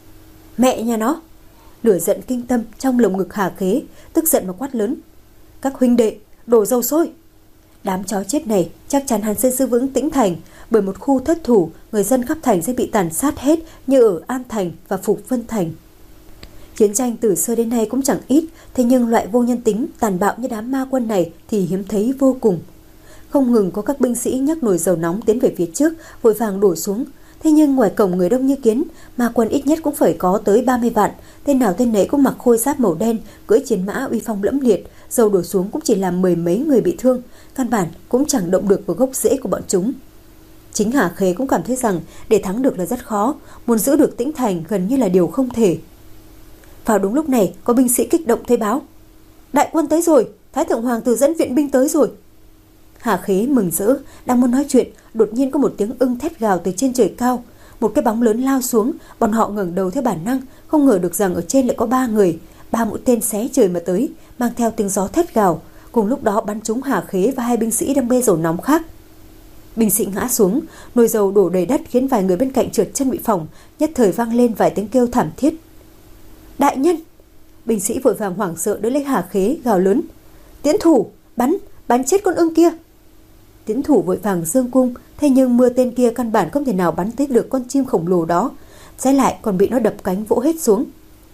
Mẹ nhà nó! Lửa giận kinh tâm trong lồng ngực Hà Khế, tức giận mà quát lớn. Các huynh đệ, đổ dầu sôi! Đám chó chết này chắc chắn hắn sẽ giữ vững Tĩnh Thành, bởi một khu thất thủ, người dân khắp thành sẽ bị tàn sát hết như ở An Thành và Phục Vân Thành. Chiến tranh từ xưa đến nay cũng chẳng ít, thế nhưng loại vô nhân tính, tàn bạo như đám ma quân này thì hiếm thấy vô cùng. Không ngừng có các binh sĩ nhấc nồi dầu nóng tiến về phía trước, vội vàng đổ xuống. Thế nhưng ngoài cổng người đông như kiến, ma quân ít nhất cũng phải có tới ba mươi vạn. Tên nào tên nấy cũng mặc khôi giáp màu đen, cưỡi chiến mã uy phong lẫm liệt. Dầu đổ xuống cũng chỉ làm mười mấy người bị thương, căn bản cũng chẳng động được vào gốc rễ của bọn chúng. Chính Hà Khế cũng cảm thấy rằng để thắng được là rất khó, muốn giữ được Tĩnh Thành gần như là điều không thể. Vào đúng lúc này, có binh sĩ kích động thấy báo. Đại quân tới rồi, Thái Thượng Hoàng từ dẫn viện binh tới rồi. Hà Khế mừng rỡ, đang muốn nói chuyện, đột nhiên có một tiếng ưng thét gào từ trên trời cao. Một cái bóng lớn lao xuống, bọn họ ngẩng đầu theo bản năng, không ngờ được rằng ở trên lại có ba người, ba mũi tên xé trời mà tới, mang theo tiếng gió thét gào, cùng lúc đó bắn trúng Hà Khế và hai binh sĩ đang bê dầu nóng khác. Binh sĩ ngã xuống, nồi dầu đổ đầy đất khiến vài người bên cạnh trượt chân bị phỏng, nhất thời vang lên vài tiếng kêu thảm thiết. Đại nhân! Binh sĩ vội vàng hoảng sợ đỡ lấy Hà Khế, gào lớn. Tiễn thủ, bắn, bắn chết con ưng kia! Tiến thủ vội vàng giương cung, thế nhưng mưa tên kia căn bản không thể nào bắn tới được con chim khổng lồ đó, trái lại còn bị nó đập cánh vỗ hết xuống.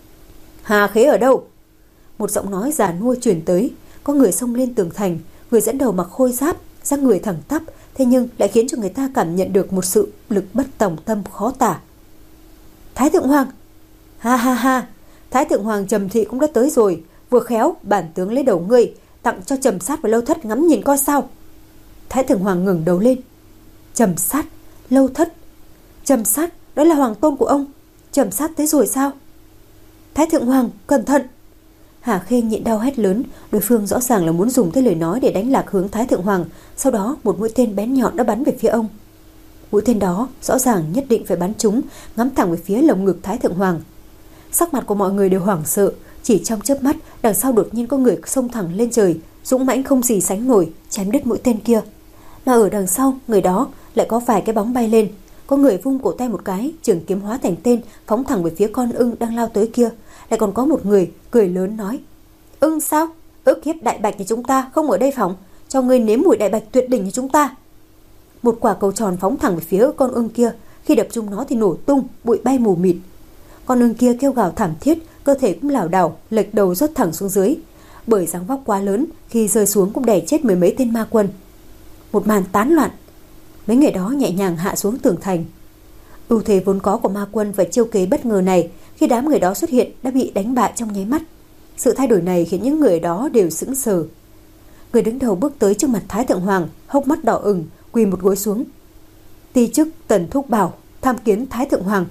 Hà Khế ở đâu? Một giọng nói già nua truyền tới. Có người xông lên tường thành, người dẫn đầu mặc khôi giáp, dáng người thẳng tắp, thế nhưng lại khiến cho người ta cảm nhận được một sự lực bất tòng tâm khó tả. Thái Thượng Hoàng! Ha ha ha! Thái Thượng Hoàng Trầm Thị cũng đã tới rồi, vừa khéo bản tướng lấy đầu ngươi tặng cho Trầm Sát và Lâu Thất ngắm nhìn coi sao. Thái Thượng Hoàng ngẩng đầu lên. Trầm Sát, Lâu Thất. Trầm Sát, đó là hoàng tôn của ông. Trầm Sát tới rồi sao? Thái Thượng Hoàng, cẩn thận! Hà Khê nhịn đau hét lớn, đối phương rõ ràng là muốn dùng tới lời nói để đánh lạc hướng Thái Thượng Hoàng, sau đó một mũi tên bén nhọn đã bắn về phía ông. Mũi tên đó rõ ràng nhất định phải bắn trúng, ngắm thẳng về phía lồng ngực Thái Thượng Hoàng. Sắc mặt của mọi người đều hoảng sợ, chỉ trong chớp mắt, đằng sau đột nhiên có người xông thẳng lên trời, dũng mãnh không gì sánh nổi, chém đứt mũi tên kia. Mà ở đằng sau người đó lại có vài cái bóng bay lên, có người vung cổ tay một cái, trường kiếm hóa thành tên phóng thẳng về phía con ưng đang lao tới kia. Lại còn có một người cười lớn nói: Ưng sao? Ức hiếp đại bạch như chúng ta không ở đây phóng, cho ngươi nếm mùi đại bạch tuyệt đỉnh như chúng ta. Một quả cầu tròn phóng thẳng về phía con ưng kia, khi đập trúng nó thì nổ tung, bụi bay mù mịt. Con ưng kia kêu gào thảm thiết, cơ thể cũng lảo đảo, lệch đầu rớt thẳng xuống dưới. Bởi dáng vóc quá lớn, khi rơi xuống cũng đè chết mười mấy tên ma quân. Một màn tán loạn. Mấy người đó nhẹ nhàng hạ xuống tường thành. Ưu thế vốn có của ma quân và chiêu kế bất ngờ này, khi đám người đó xuất hiện đã bị đánh bại trong nháy mắt. Sự thay đổi này khiến những người đó đều sững sờ. Người đứng đầu bước tới trước mặt Thái Thượng Hoàng, hốc mắt đỏ ửng, quỳ một gối xuống. Ti chức Tần Thúc Bảo tham kiến Thái Thượng Hoàng.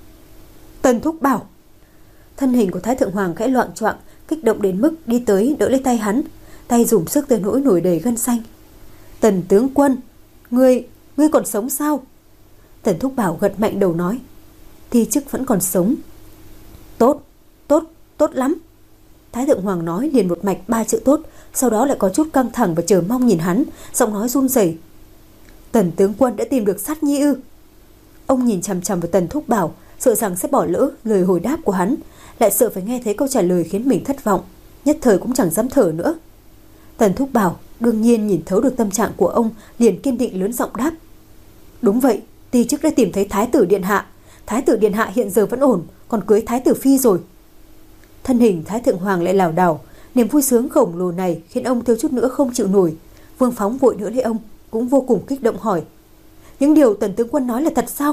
Tần Thúc Bảo! Thân hình của Thái Thượng Hoàng khẽ loạng choạng, kích động đến mức đi tới đỡ lấy tay hắn, tay dùng sức tới nỗi nổi đầy gân xanh. Tần tướng quân, ngươi, ngươi còn sống sao? Tần Thúc Bảo gật mạnh đầu nói: Ti chức vẫn còn sống. Tốt, tốt, tốt lắm. Thái Thượng Hoàng nói liền một mạch ba chữ tốt, sau đó lại có chút căng thẳng và chờ mong nhìn hắn, giọng nói run rẩy. Tần tướng quân đã tìm được Sát Nhi ư? Ông nhìn chằm chằm vào Tần Thúc Bảo, sợ rằng sẽ bỏ lỡ lời hồi đáp của hắn, lại sợ phải nghe thấy câu trả lời khiến mình thất vọng, nhất thời cũng chẳng dám thở nữa. Tần Thúc Bảo đương nhiên nhìn thấu được tâm trạng của ông, liền kiên định lớn giọng đáp: Đúng vậy, ti chức đã tìm thấy Thái tử điện hạ. Thái tử điện hạ hiện giờ vẫn ổn, còn cưới Thái tử phi rồi. Thân hình Thái Thượng Hoàng lại lảo đảo, niềm vui sướng khổng lồ này khiến ông thiếu chút nữa không chịu nổi. Vương Phóng vội đỡ lấy ông, cũng vô cùng kích động hỏi: Những điều Tần tướng quân nói là thật sao?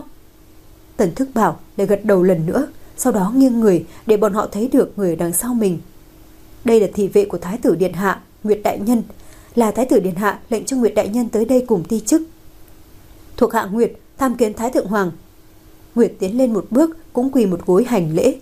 Tần Thức Bảo lại gật đầu lần nữa, sau đó nghiêng người để bọn họ thấy được người đằng sau mình. Đây là thị vệ của Thái tử điện hạ, Nguyệt đại nhân, là Thái tử điện hạ lệnh cho Nguyệt đại nhân tới đây cùng ti chức. Thuộc hạ Nguyệt tham kiến Thái Thượng Hoàng. Nguyệt tiến lên một bước, cũng quỳ một gối hành lễ.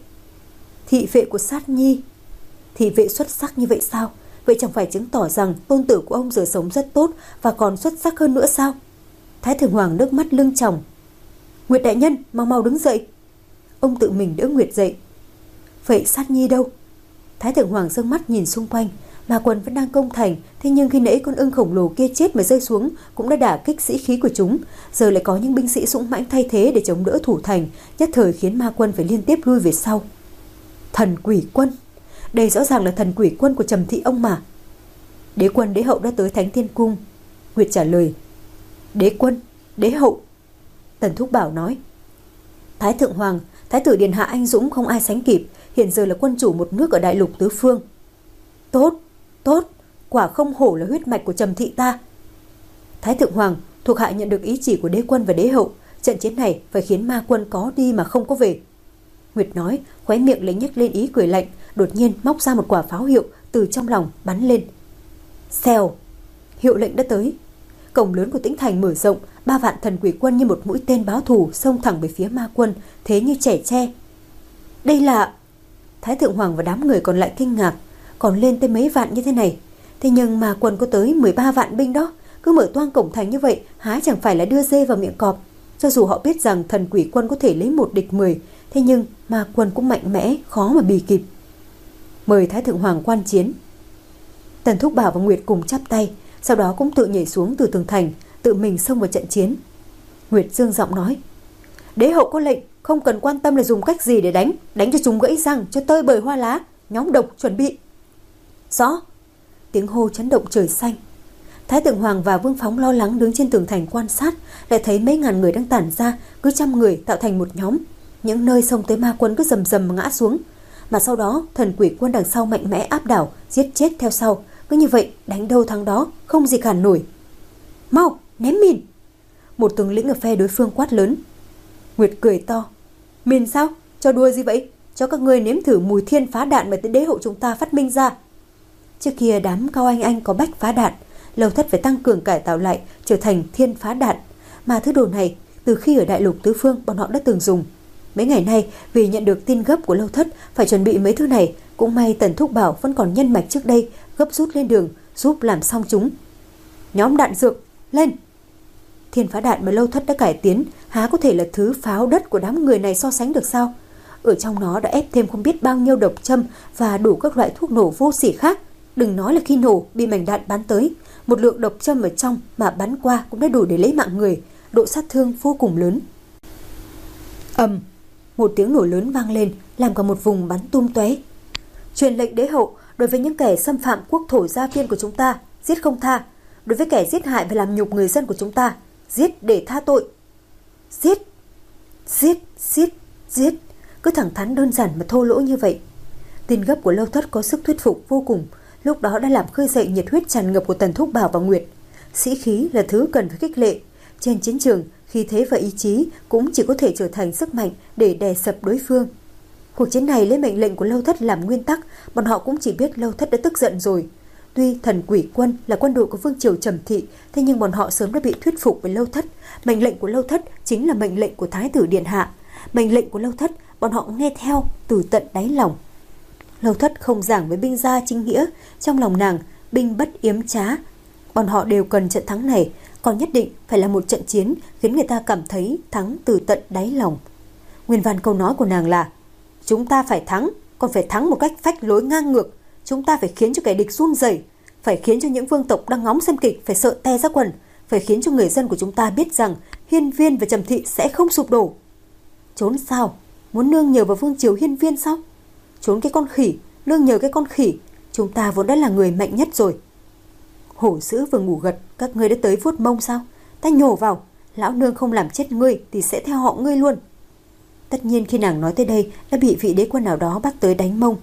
Thị vệ của Sát Nhi? Thị vệ xuất sắc như vậy sao? Vậy chẳng phải chứng tỏ rằng tôn tử của ông giờ sống rất tốt và còn xuất sắc hơn nữa sao? Thái Thượng Hoàng nước mắt lưng tròng. Nguyệt đại nhân, mau mau đứng dậy. Ông tự mình đỡ Nguyệt dậy. Vậy Sát Nhi đâu? Thái Thượng Hoàng giương mắt nhìn xung quanh, mà quân vẫn đang công thành, thế nhưng khi nãy con ưng khổng lồ kia chết mà rơi xuống cũng đã đả kích sĩ khí của chúng, giờ lại có những binh sĩ dũng mãnh thay thế để chống đỡ thủ thành, nhất thời khiến ma quân phải liên tiếp lui về sau. Thần quỷ quân, đây rõ ràng là thần quỷ quân của Trầm Thị ông mà. Đế quân đế hậu đã tới Thánh Thiên Cung. Nguyệt trả lời. Đế quân, đế hậu. Tần Thúc Bảo nói. Thái Thượng Hoàng, Thái tử điện hạ anh dũng không ai sánh kịp, hiện giờ là quân chủ một nước ở đại lục tứ phương. Tốt, tốt, quả không hổ là huyết mạch của Trầm Thị ta. Thái Thượng Hoàng, thuộc hạ nhận được ý chỉ của đế quân và đế hậu, trận chiến này phải khiến ma quân có đi mà không có về. Nguyệt nói, khóe miệng lấy nhếch lên ý cười lạnh, đột nhiên móc ra một quả pháo hiệu từ trong lòng bắn lên. Xèo, hiệu lệnh đã tới. Cổng lớn của Tĩnh Thành mở rộng, ba vạn thần quỷ quân như một mũi tên báo thù xông thẳng về phía ma quân, thế như trẻ tre. Đây là... Thái Thượng Hoàng và đám người còn lại kinh ngạc, còn lên tới mấy vạn như thế này. Thế nhưng ma quân có tới mười ba vạn binh đó, cứ mở toang cổng thành như vậy, há chẳng phải là đưa dê vào miệng cọp. Cho dù họ biết rằng thần quỷ quân có thể lấy một địch mười, thế nhưng ma quân cũng mạnh mẽ, khó mà bì kịp. Mời Thái Thượng Hoàng quan chiến. Tần Thúc Bảo và Nguyệt cùng chắp tay, sau đó cũng tự nhảy xuống từ tường thành, tự mình xông vào trận chiến. Nguyệt dương giọng nói, đế hậu có lệnh, không cần quan tâm là dùng cách gì để đánh, đánh cho chúng gãy răng, cho tơi bời hoa lá, nhóm độc chuẩn bị. Rõ. Tiếng hô chấn động trời xanh. Thái Thượng Hoàng và Vương Phóng lo lắng đứng trên tường thành quan sát, lại thấy mấy ngàn người đang tản ra, cứ trăm người tạo thành một nhóm. Những nơi xông tới ma quân cứ rầm rầm mà ngã xuống, mà sau đó thần quỷ quân đằng sau mạnh mẽ áp đảo, giết chết theo sau. Cứ như vậy đánh đâu thắng đó, không gì cản nổi. Mau ném mìn! Một tướng lĩnh ở phe đối phương quát lớn. Nguyệt cười to. Mìn sao? Cho đùa gì vậy? Cho các ngươi nếm thử mùi thiên phá đạn mà tên đế hộ chúng ta phát minh ra. Trước kia đám Cao Anh Anh có bách phá đạn, Lâu Thất phải tăng cường cải tạo lại trở thành thiên phá đạn. Mà thứ đồ này từ khi ở đại lục tứ phương bọn họ đã từng dùng. Mấy ngày nay vì nhận được tin gấp của Lâu Thất phải chuẩn bị mấy thứ này, cũng may Tần Thúc Bảo vẫn còn nhân mạch trước đây, gấp rút lên đường giúp làm xong chúng. Nhóm đạn dược lên! Thiên phá đạn mà Lâu Thất đã cải tiến há có thể là thứ pháo đất của đám người này so sánh được sao? Ở trong nó đã ép thêm không biết bao nhiêu độc châm và đủ các loại thuốc nổ vô sỉ khác. Đừng nói là khi nổ bị mảnh đạn bắn tới, một lượng độc châm ở trong mà bắn qua cũng đã đủ để lấy mạng người, độ sát thương vô cùng lớn. Ầm, một tiếng nổ lớn vang lên, làm cả một vùng bắn tung tóe. Truyền lệnh đế hậu, đối với những kẻ xâm phạm quốc thổ gia viên của chúng ta, giết không tha. Đối với kẻ giết hại và làm nhục người dân của chúng ta, giết để tha tội. Giết, giết, giết, giết. Cứ thẳng thắn đơn giản mà thô lỗ như vậy. Tin gấp của Lâu Thất có sức thuyết phục vô cùng, lúc đó đã làm khơi dậy nhiệt huyết tràn ngập của Tần Thúc Bảo và Nguyệt. Sĩ khí là thứ cần phải khích lệ. Trên chiến trường, khí thế và ý chí cũng chỉ có thể trở thành sức mạnh để đè sập đối phương. Cuộc chiến này lấy mệnh lệnh của Lâu Thất làm nguyên tắc, bọn họ cũng chỉ biết Lâu Thất đã tức giận rồi. Tuy thần quỷ quân là quân đội của vương triều Trầm Thị, thế nhưng bọn họ sớm đã bị thuyết phục với Lâu Thất. Mệnh lệnh của Lâu Thất chính là mệnh lệnh của Thái tử Điện Hạ. Mệnh lệnh của Lâu Thất bọn họ nghe theo từ tận đáy lòng. Lâu Thất không giảng với binh gia chính nghĩa, trong lòng nàng binh bất yếm trá. Bọn họ đều cần trận thắng này, còn nhất định phải là một trận chiến khiến người ta cảm thấy thắng từ tận đáy lòng. Nguyên văn câu nói của nàng là: chúng ta phải thắng, còn phải thắng một cách phách lối ngang ngược. Chúng ta phải khiến cho kẻ địch run rẩy, phải khiến cho những vương tộc đang ngóng xem kịch phải sợ te ra quần, phải khiến cho người dân của chúng ta biết rằng Hiên Viên và Trầm Thị sẽ không sụp đổ. Trốn sao? Muốn nương nhờ vào vương triều Hiên Viên sao? Trốn cái con khỉ, nương nhờ cái con khỉ. Chúng ta vốn đã là người mạnh nhất rồi. Hổ dữ vừa ngủ gật, các ngươi đã tới vuốt mông sao? Ta nhổ vào, lão nương không làm chết ngươi thì sẽ theo họ ngươi luôn. Tất nhiên khi nàng nói tới đây đã bị vị đế quân nào đó bắt tới đánh mông.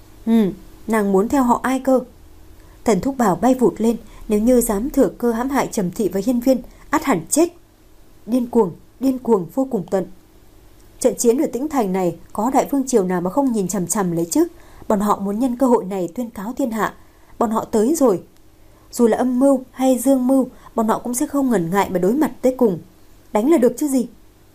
Ừ, nàng muốn theo họ ai cơ? Thần Thúc Bảo bay vụt lên, nếu như dám thừa cơ hãm hại Trầm Thị và Hiên Viên, ắt hẳn chết. Điên cuồng, điên cuồng vô cùng tận. Trận chiến ở Tĩnh Thành này có đại vương triều nào mà không nhìn chằm chằm lấy chứ? Bọn họ muốn nhân cơ hội này tuyên cáo thiên hạ. Bọn họ tới rồi. Dù là âm mưu hay dương mưu, bọn họ cũng sẽ không ngần ngại mà đối mặt tới cùng. Đánh là được chứ gì?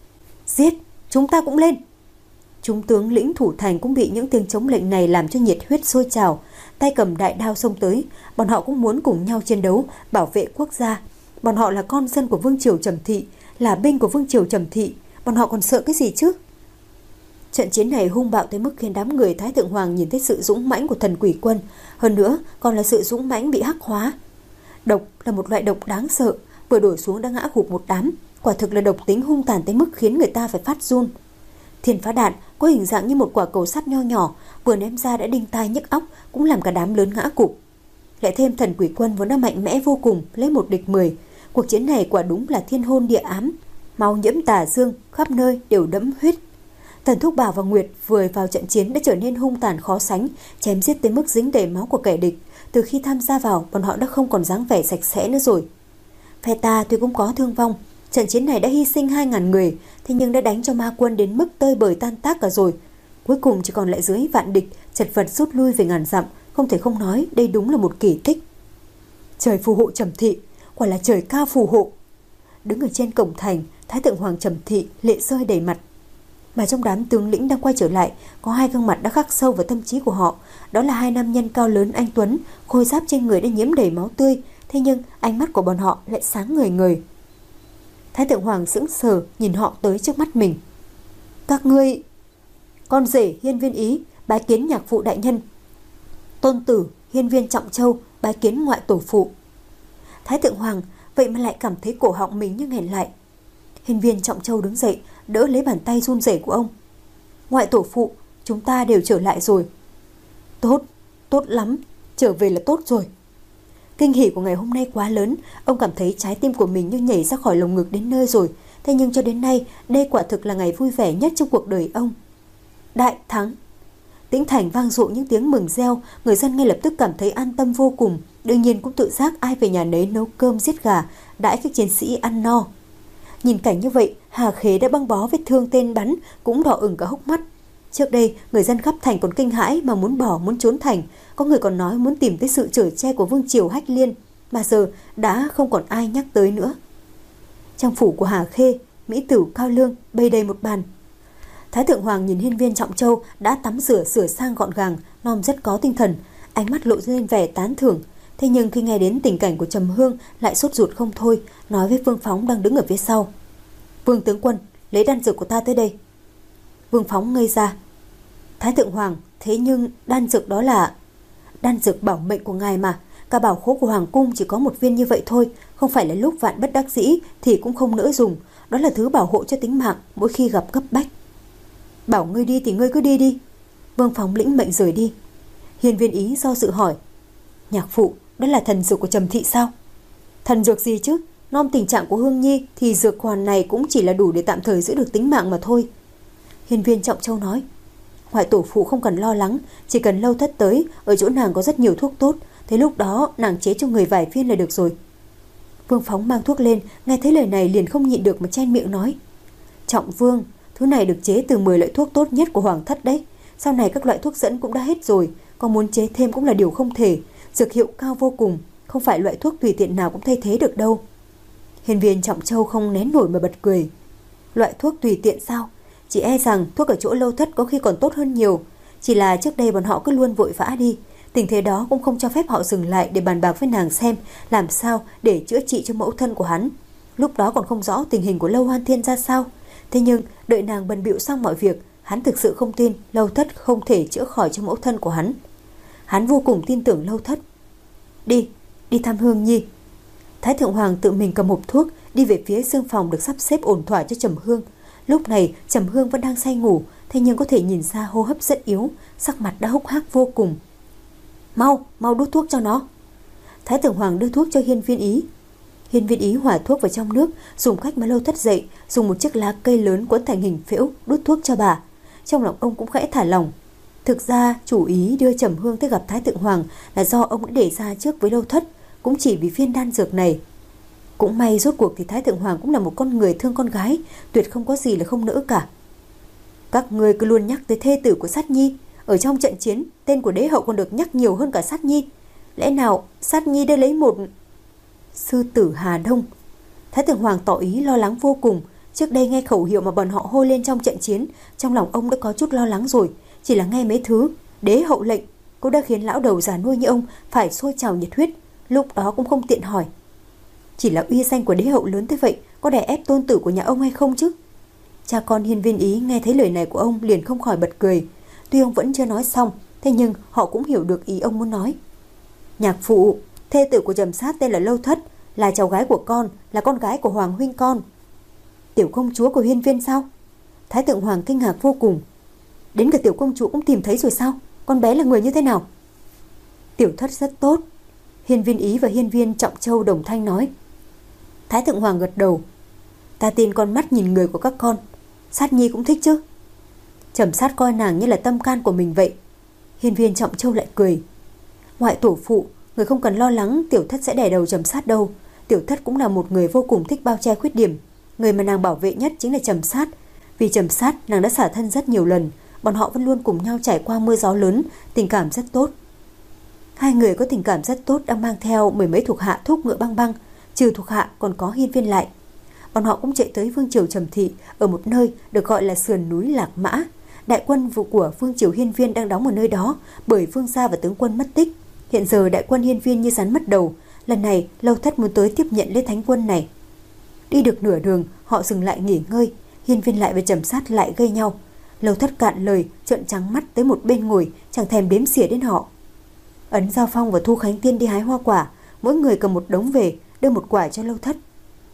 Giết, chúng ta cũng lên. Chúng tướng lĩnh thủ thành cũng bị những tiếng chống lệnh này làm cho nhiệt huyết sôi trào, tay cầm đại đao xông tới. Bọn họ cũng muốn cùng nhau chiến đấu, bảo vệ quốc gia. Bọn họ là con dân của vương triều Trầm Thị, là binh của vương triều Trầm Thị. Bọn họ còn sợ cái gì chứ? Trận chiến này hung bạo tới mức khiến đám người Thái Thượng Hoàng nhìn thấy sự dũng mãnh của thần quỷ quân, hơn nữa còn là sự dũng mãnh bị hắc hóa. Độc là một loại độc đáng sợ, vừa đổ xuống đã ngã gục một đám, quả thực là độc tính hung tàn tới mức khiến người ta phải phát run. Thiên phá đạn có hình dạng như một quả cầu sắt nho nhỏ, vừa ném ra đã đinh tai nhức óc, cũng làm cả đám lớn ngã gục. Lại thêm thần quỷ quân vốn đã mạnh mẽ vô cùng, lấy một địch mười. Cuộc chiến này quả đúng là thiên hôn địa ám, máu nhiễm tà dương, khắp nơi đều đẫm huyết. Tần Thúc Bảo và Nguyệt vừa vào trận chiến đã trở nên hung tàn khó sánh, chém giết tới mức dính đầy máu của kẻ địch. Từ khi tham gia vào, bọn họ đã không còn dáng vẻ sạch sẽ nữa rồi. Phe ta tuy cũng có thương vong, trận chiến này đã hy sinh hai ngàn người, thế nhưng đã đánh cho ma quân đến mức tơi bời tan tác cả rồi. Cuối cùng chỉ còn lại dưới vạn địch, chật vật rút lui về ngàn dặm, không thể không nói đây đúng là một kỳ tích. Trời phù hộ Trầm Thị, quả là trời cao phù hộ. Đứng ở trên cổng thành, Thái Thượng Hoàng Trầm Thị lệ rơi đầy mặt. Mà trong đám tướng lĩnh đang quay trở lại, có hai gương mặt đã khắc sâu vào tâm trí của họ. Đó là hai nam nhân cao lớn anh tuấn, khôi giáp trên người đã nhiễm đầy máu tươi, thế nhưng ánh mắt của bọn họ lại sáng ngời ngời. Thái Thượng Hoàng sững sờ nhìn họ tới trước mắt mình. Các ngươi... Con rể Hiên Viên Ý bái kiến nhạc phụ đại nhân. Tôn tử Hiên Viên Trọng Châu bái kiến ngoại tổ phụ. Thái Thượng Hoàng vậy mà lại cảm thấy cổ họng mình như nghẹn lại. Hiên Viên Trọng Châu đứng dậy, đỡ lấy bàn tay run rẩy của ông. Ngoại tổ phụ, chúng ta đều trở lại rồi. Tốt, tốt lắm, trở về là tốt rồi. Kinh hỉ của ngày hôm nay quá lớn, ông cảm thấy trái tim của mình như nhảy ra khỏi lồng ngực đến nơi rồi. Thế nhưng cho đến nay, đây quả thực là ngày vui vẻ nhất trong cuộc đời ông. Đại thắng! Tĩnh thành vang dội những tiếng mừng reo, người dân ngay lập tức cảm thấy an tâm vô cùng. Đương nhiên cũng tự giác ai về nhà nấy nấu cơm giết gà, đãi các chiến sĩ ăn no. Nhìn cảnh như vậy, Hà Khế đã băng bó vết thương tên bắn, cũng đỏ ửng cả hốc mắt. Trước đây, người dân khắp thành còn kinh hãi mà muốn bỏ, muốn trốn thành. Có người còn nói muốn tìm tới sự chở che của vương triều Hách Liên, mà giờ đã không còn ai nhắc tới nữa. Trong phủ của Hà Khê, mỹ tử cao lương bày đầy một bàn. Thái thượng hoàng nhìn hiên viên Trọng Châu đã tắm rửa sửa sang gọn gàng, nom rất có tinh thần, ánh mắt lộ lên vẻ tán thưởng. Thế nhưng khi nghe đến tình cảnh của Trầm Hương lại sốt ruột không thôi, nói với Vương Phóng đang đứng ở phía sau: Vương tướng quân, lấy đan dược của ta tới đây. Vương Phóng ngây ra. Thái thượng hoàng, thế nhưng đan dược đó là... Đan dược bảo mệnh của ngài mà, cả bảo khố của hoàng cung chỉ có một viên như vậy thôi, không phải là lúc vạn bất đắc dĩ thì cũng không nỡ dùng, đó là thứ bảo hộ cho tính mạng mỗi khi gặp cấp bách. Bảo ngươi đi thì ngươi cứ đi đi. Vương Phóng lĩnh mệnh rời đi. Hiên viên Ý do dự hỏi: Nhạc phụ, đó là thần dược của Trầm thị sao? Thần dược gì chứ? Nom tình trạng của Hương Nhi thì dược hoàn này cũng chỉ là đủ để tạm thời giữ được tính mạng mà thôi. Hiên viên Trọng Châu nói: Ngoại tổ phụ không cần lo lắng, chỉ cần Lâu Thất tới, ở chỗ nàng có rất nhiều thuốc tốt, thế lúc đó nàng chế cho người vài viên là được rồi. Vương Phóng mang thuốc lên, nghe thấy lời này liền không nhịn được mà chen miệng nói: Trọng Vương, thứ này được chế từ mười loại thuốc tốt nhất của Hoàng thất đấy. Sau này các loại thuốc dẫn cũng đã hết rồi, còn muốn chế thêm cũng là điều không thể. Dược hiệu cao vô cùng, không phải loại thuốc tùy tiện nào cũng thay thế được đâu. Hiên viên Trọng Châu không nén nổi mà bật cười. Loại thuốc tùy tiện sao? Chỉ e rằng thuốc ở chỗ Lâu Thất có khi còn tốt hơn nhiều. Chỉ là trước đây bọn họ cứ luôn vội vã đi, tình thế đó cũng không cho phép họ dừng lại để bàn bạc với nàng xem làm sao để chữa trị cho mẫu thân của hắn. Lúc đó còn không rõ tình hình của Lâu Hoan Thiên ra sao. Thế nhưng đợi nàng bận bịu xong mọi việc, hắn thực sự không tin Lâu Thất không thể chữa khỏi cho mẫu thân của hắn. Hắn vô cùng tin tưởng Lâu Thất. Đi, đi thăm Hương Nhi. Thái thượng hoàng tự mình cầm hộp thuốc đi về phía xương phòng được sắp xếp ổn thỏa cho Trầm Hương. Lúc này Trầm Hương vẫn đang say ngủ, thế nhưng có thể nhìn ra hô hấp rất yếu, sắc mặt đã hốc hác vô cùng. Mau, mau đút thuốc cho nó. Thái thượng hoàng đưa thuốc cho Hiên viên Ý. Hiên viên Ý hòa thuốc vào trong nước, dùng cách mà Lâu Thất dậy, dùng một chiếc lá cây lớn quấn thành hình phễu đút thuốc cho bà. Trong lòng ông cũng khẽ thả lòng. Thực ra chủ ý đưa Trầm Hương tới gặp Thái thượng hoàng là do ông đã để ra trước với Lâu Thất, cũng chỉ vì viên đan dược này. Cũng may rốt cuộc thì Thái thượng hoàng cũng là một con người thương con gái, tuyệt không có gì là không nỡ cả. Các người cứ luôn nhắc tới thê tử của Sát Nhi, ở trong trận chiến tên của đế hậu còn được nhắc nhiều hơn cả Sát Nhi. Lẽ nào Sát Nhi đã lấy một sư tử Hà Đông? Thái thượng hoàng tỏ ý lo lắng vô cùng. Trước đây nghe khẩu hiệu mà bọn họ hô lên trong trận chiến, trong lòng ông đã có chút lo lắng rồi. Chỉ là nghe mấy thứ đế hậu lệnh cũng đã khiến lão đầu già nuôi như ông phải sôi trào nhiệt huyết. Lúc đó cũng không tiện hỏi. Chỉ là uy danh của đế hậu lớn thế vậy, có đè ép tôn tử của nhà ông hay không chứ? Cha con Hiên viên Ý nghe thấy lời này của ông liền không khỏi bật cười. Tuy ông vẫn chưa nói xong, thế nhưng họ cũng hiểu được ý ông muốn nói. Nhạc phụ, thê tử của Trầm Sát tên là Lâu Thất, là cháu gái của con, là con gái của hoàng huynh con. Tiểu công chúa của Hiên viên sao? Thái thượng hoàng kinh ngạc vô cùng. Đến cả tiểu công chúa cũng tìm thấy rồi sao? Con bé là người như thế nào? Tiểu Thất rất tốt. Hiên viên Ý và Hiên viên Trọng Châu đồng thanh nói. Thái thượng hoàng gật đầu. Ta tin con mắt nhìn người của các con. Sát Nhi cũng thích chứ? Trầm Sát coi nàng như là tâm can của mình vậy. Hiên viên Trọng Châu lại cười. Ngoại tổ phụ, người không cần lo lắng Tiểu Thất sẽ đè đầu Trầm Sát đâu. Tiểu Thất cũng là một người vô cùng thích bao che khuyết điểm. Người mà nàng bảo vệ nhất chính là Trầm Sát. Vì Trầm Sát nàng đã xả thân rất nhiều lần. Bọn họ vẫn luôn cùng nhau trải qua mưa gió lớn, tình cảm rất tốt. Hai người có tình cảm rất tốt đang mang theo mười mấy thuộc hạ thúc ngựa băng băng. Trừ thuộc hạ còn có Hiên viên lại. Bọn họ cũng chạy tới vương triều Trầm thị, ở một nơi được gọi là sườn núi Lạc Mã. Đại quân vụ của vương triều Hiên viên đang đóng ở nơi đó, bởi vương gia và tướng quân mất tích. Hiện giờ đại quân Hiên viên như rắn mất đầu. Lần này Lâu Thất muốn tới tiếp nhận lễ thánh quân này. Đi được nửa đường, họ dừng lại nghỉ ngơi. Hiên viên lại và Trầm Sát lại gây nhau. Lâu Thất cạn lời, trợn trắng mắt tới một bên ngồi, chẳng thèm đếm xỉa đến họ. Ấn Giao Phong và Thu Khánh Tiên đi hái hoa quả, mỗi người cầm một đống về, đưa một quả cho Lâu Thất.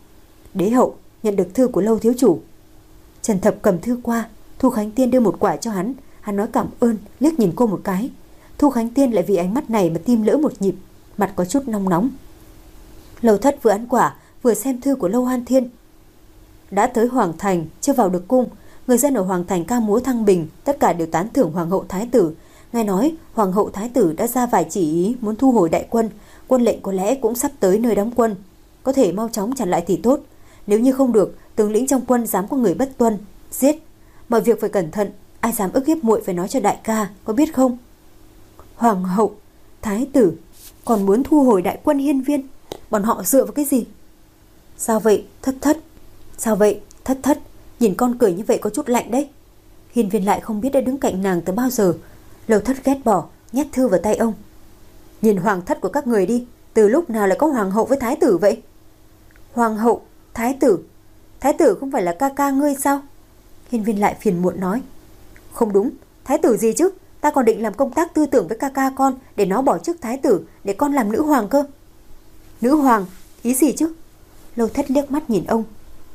Đế hậu, nhận được thư của Lâu thiếu chủ. Trần Thập cầm thư qua, Thu Khánh Tiên đưa một quả cho hắn. Hắn nói cảm ơn, liếc nhìn cô một cái. Thu Khánh Tiên lại vì ánh mắt này mà tim lỡ một nhịp. mặt có chút nóng nóng. Lâu Thất vừa ăn quả, vừa xem thư của Lâu Hoan Thiên. Đã tới Hoàng Thành, chưa vào được cung, người dân ở Hoàng Thành ca múa thăng bình, tất cả đều tán thưởng Hoàng hậu Thái tử. Nghe nói Hoàng hậu Thái tử đã ra vài chỉ ý muốn thu hồi đại quân, quân lệnh có lẽ cũng sắp tới nơi đóng quân. Có thể mau chóng trả lại thì tốt. Nếu như không được, tướng lĩnh trong quân dám có người bất tuân, giết. Mọi việc phải cẩn thận, ai dám ức hiếp muội phải nói cho đại ca, có biết không? Hoàng hậu Thái tử còn muốn thu hồi đại quân Hiên Viên, bọn họ dựa vào cái gì? Sao vậy Thất Thất? Sao vậy Thất Thất? Nhìn con cười như vậy có chút lạnh đấy. Hiên Viên lại không biết đã đứng cạnh nàng từ bao giờ. Lâu Thất ghét bỏ, nhét thư vào tay ông. Nhìn hoàng thất của các người đi, từ lúc nào lại có hoàng hậu với thái tử vậy? Hoàng hậu, thái tử? Thái tử không phải là ca ca ngươi sao? Hiên Viên lại phiền muộn nói. Không đúng, thái tử gì chứ? Ta còn định làm công tác tư tưởng với ca ca con để nó bỏ chức thái tử, để con làm nữ hoàng cơ. Nữ hoàng? Ý gì chứ? Lâu Thất liếc mắt nhìn ông.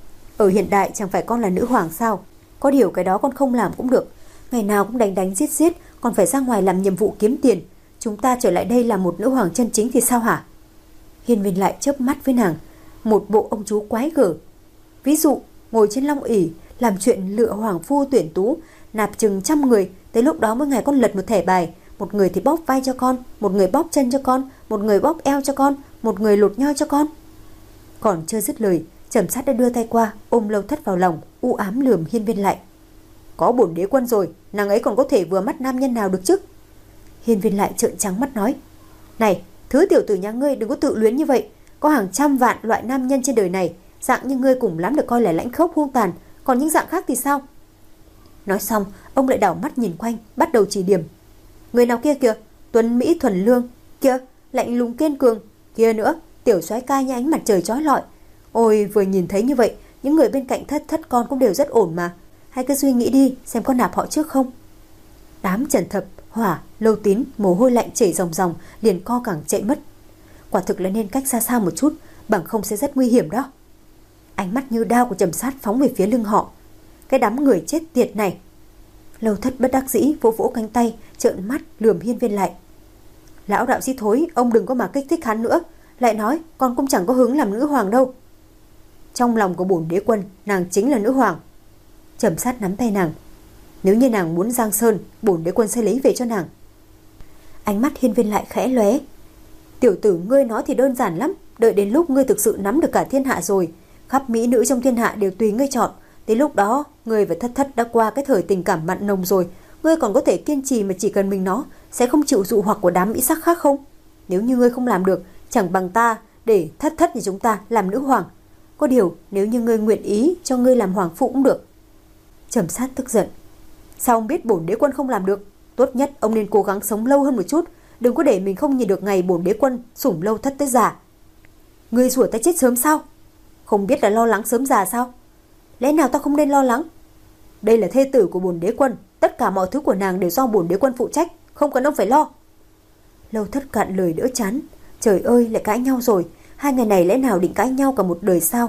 Ở hiện đại chẳng phải con là nữ hoàng sao? Có điều cái đó con không làm cũng được. Ngày nào cũng đánh đánh giết giết, còn phải ra ngoài làm nhiệm vụ kiếm tiền. Chúng ta trở lại đây là một nữ hoàng chân chính thì sao hả? Hiên Viên lại chớp mắt với nàng, một bộ ông chú quái gở. Ví dụ, ngồi trên long ỷ làm chuyện lựa hoàng phu tuyển tú, nạp chừng trăm người, tới lúc đó mỗi ngày con lật một thẻ bài, một người thì bóp vai cho con, một người bóp chân cho con, một người bóp eo cho con, một người lột nho cho con. Còn chưa dứt lời, Trầm Sát đã đưa tay qua ôm Lâu Thất vào lòng, u ám lườm Hiên Viên lại. Có bổn đế quân rồi, nàng ấy còn có thể vừa mắt nam nhân nào được chứ? Hiên Viên lại trợn trắng mắt nói. Này, thứ tiểu tử nhà ngươi đừng có tự luyến như vậy. Có hàng trăm vạn loại nam nhân trên đời này, dạng như ngươi cùng lắm được coi là lãnh khốc hung tàn, còn những dạng khác thì sao? Nói xong, ông lại đảo mắt nhìn quanh, bắt đầu chỉ điểm. Người nào kia kìa, tuấn mỹ thuần lương, kia, lạnh lùng kiên cường, kia nữa, tiểu soái ca như ánh mặt trời chói lọi. Ôi, vừa nhìn thấy như vậy, những người bên cạnh Thất Thất con cũng đều rất ổn mà. Hãy cứ suy nghĩ đi, xem có nạp họ trước không. Đám Trần Thập, Hỏa, Lâu Tín, mồ hôi lạnh chảy ròng ròng, liền co cẳng chạy mất. Quả thực là nên cách xa xa một chút, bằng không sẽ rất nguy hiểm đó. Ánh mắt như đao của Trầm Sát phóng về phía lưng họ. Cái đám người chết tiệt này. Lâu Thất bất đắc dĩ vỗ vỗ cánh tay, trợn mắt lườm Hiên Viên lại. Lão đạo sĩ thối, ông đừng có mà kích thích hắn nữa. Lại nói, con cũng chẳng có hứng làm nữ hoàng đâu. Trong lòng của bổn đế quân, nàng chính là nữ hoàng. Trầm Sát nắm tay nàng. Nếu như nàng muốn giang sơn, bổn đế quân sẽ lấy về cho nàng. Ánh mắt Hiên Viên lại khẽ lóe. Tiểu tử ngươi nói thì đơn giản lắm, đợi đến lúc ngươi thực sự nắm được cả thiên hạ rồi, khắp mỹ nữ trong thiên hạ đều tùy ngươi chọn. Đến lúc đó, ngươi và Thất Thất đã qua cái thời tình cảm mặn nồng rồi, ngươi còn có thể kiên trì mà chỉ cần mình nó, sẽ không chịu dụ hoặc của đám mỹ sắc khác không? Nếu như ngươi không làm được, chẳng bằng ta để Thất Thất như chúng ta làm nữ hoàng. Có điều, nếu như ngươi nguyện ý cho ngươi làm hoàng phụ cũng được. Trầm Sát tức giận. Sao ông biết bổn đế quân không làm được? Tốt nhất ông nên cố gắng sống lâu hơn một chút, đừng có để mình không nhìn được ngày bổn đế quân sủng Lâu Thất tới già. Ngươi rủa ta chết sớm sao? Không biết là lo lắng sớm già sao? Lẽ nào ta không nên lo lắng? Đây là thê tử của bổn đế quân, tất cả mọi thứ của nàng đều do bổn đế quân phụ trách, không cần ông phải lo. Lâu Thất cạn lời đỡ chán. Trời ơi, lại cãi nhau rồi. Hai ngày này lẽ nào định cãi nhau cả một đời sao?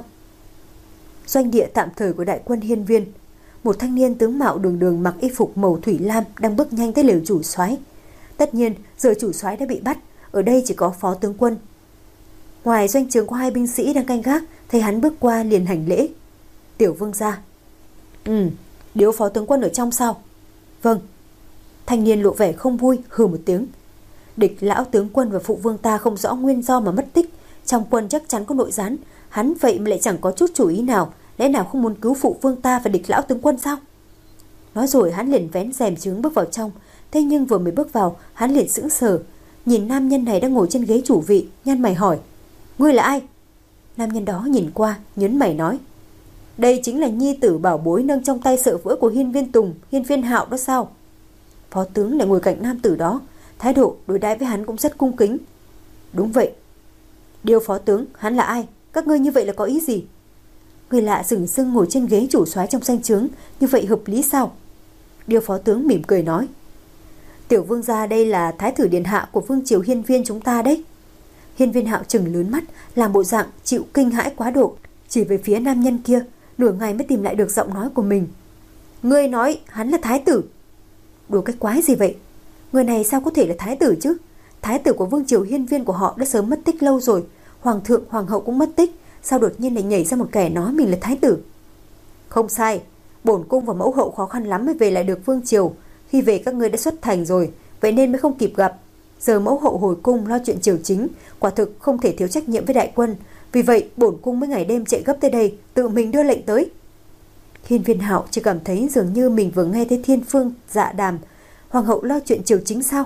Doanh địa tạm thời của đại quân Hiên Viên. Một thanh niên tướng mạo đường đường mặc y phục màu thủy lam đang bước nhanh tới lều chủ soái. Tất nhiên, giờ chủ soái đã bị bắt, ở đây chỉ có phó tướng quân. Ngoài doanh trướng có hai binh sĩ đang canh gác, thấy hắn bước qua liền hành lễ. Tiểu vương gia. Ừ, điếu phó tướng quân ở trong sao? Vâng. Thanh niên lộ vẻ không vui, hừ một tiếng. Địch lão tướng quân và phụ vương ta không rõ nguyên do mà mất tích, trong quân chắc chắn có nội gián, hắn vậy mà lại chẳng có chút chủ ý nào, lẽ nào không muốn cứu phụ vương ta và địch lão tướng quân sao? Nói rồi hắn liền vén rèm trướng bước vào trong, thế nhưng vừa mới bước vào, hắn liền sững sờ, nhìn nam nhân này đang ngồi trên ghế chủ vị, nhăn mày hỏi: "Ngươi là ai?" Nam nhân đó nhìn qua, nhớn mày nói: "Đây chính là nhi tử bảo bối nâng trong tay sợ vỡ của Hiên Viên Tùng, Hiên Viên Hạo đó sao?" Phó tướng lại ngồi cạnh nam tử đó, thái độ đối đãi với hắn cũng rất cung kính. "Đúng vậy." "Điêu phó tướng, hắn là ai? Các ngươi như vậy là có ý gì?" Người lạ dửng dưng ngồi trên ghế chủ soái trong danh trướng, như vậy hợp lý sao? Điêu phó tướng mỉm cười nói: "Tiểu vương gia đây là thái tử điện hạ của vương triều Hiên Viên chúng ta đấy." Hiên Viên Hạo trừng lớn mắt, làm bộ dạng chịu kinh hãi quá độ, chỉ về phía nam nhân kia, nửa ngày mới tìm lại được giọng nói của mình. "Ngươi nói hắn là thái tử?" "Đùa cái quái gì vậy? Người này sao có thể là thái tử chứ? Thái tử của vương triều Hiên Viên của họ đã sớm mất tích lâu rồi. Hoàng thượng, hoàng hậu cũng mất tích. Sao đột nhiên lại nhảy ra một kẻ nói mình là thái tử? Không sai, bổn cung và mẫu hậu khó khăn lắm mới về lại được vương triều. Khi về các ngươi đã xuất thành rồi, vậy nên mới không kịp gặp. Giờ mẫu hậu hồi cung lo chuyện triều chính, quả thực không thể thiếu trách nhiệm với đại quân. Vì vậy bổn cung mới ngày đêm chạy gấp tới đây, tự mình đưa lệnh tới. Hiên Viên Hạo chỉ cảm thấy dường như mình vừa nghe thấy thiên phương dạ đàm. Hoàng hậu lo chuyện triều chính sao?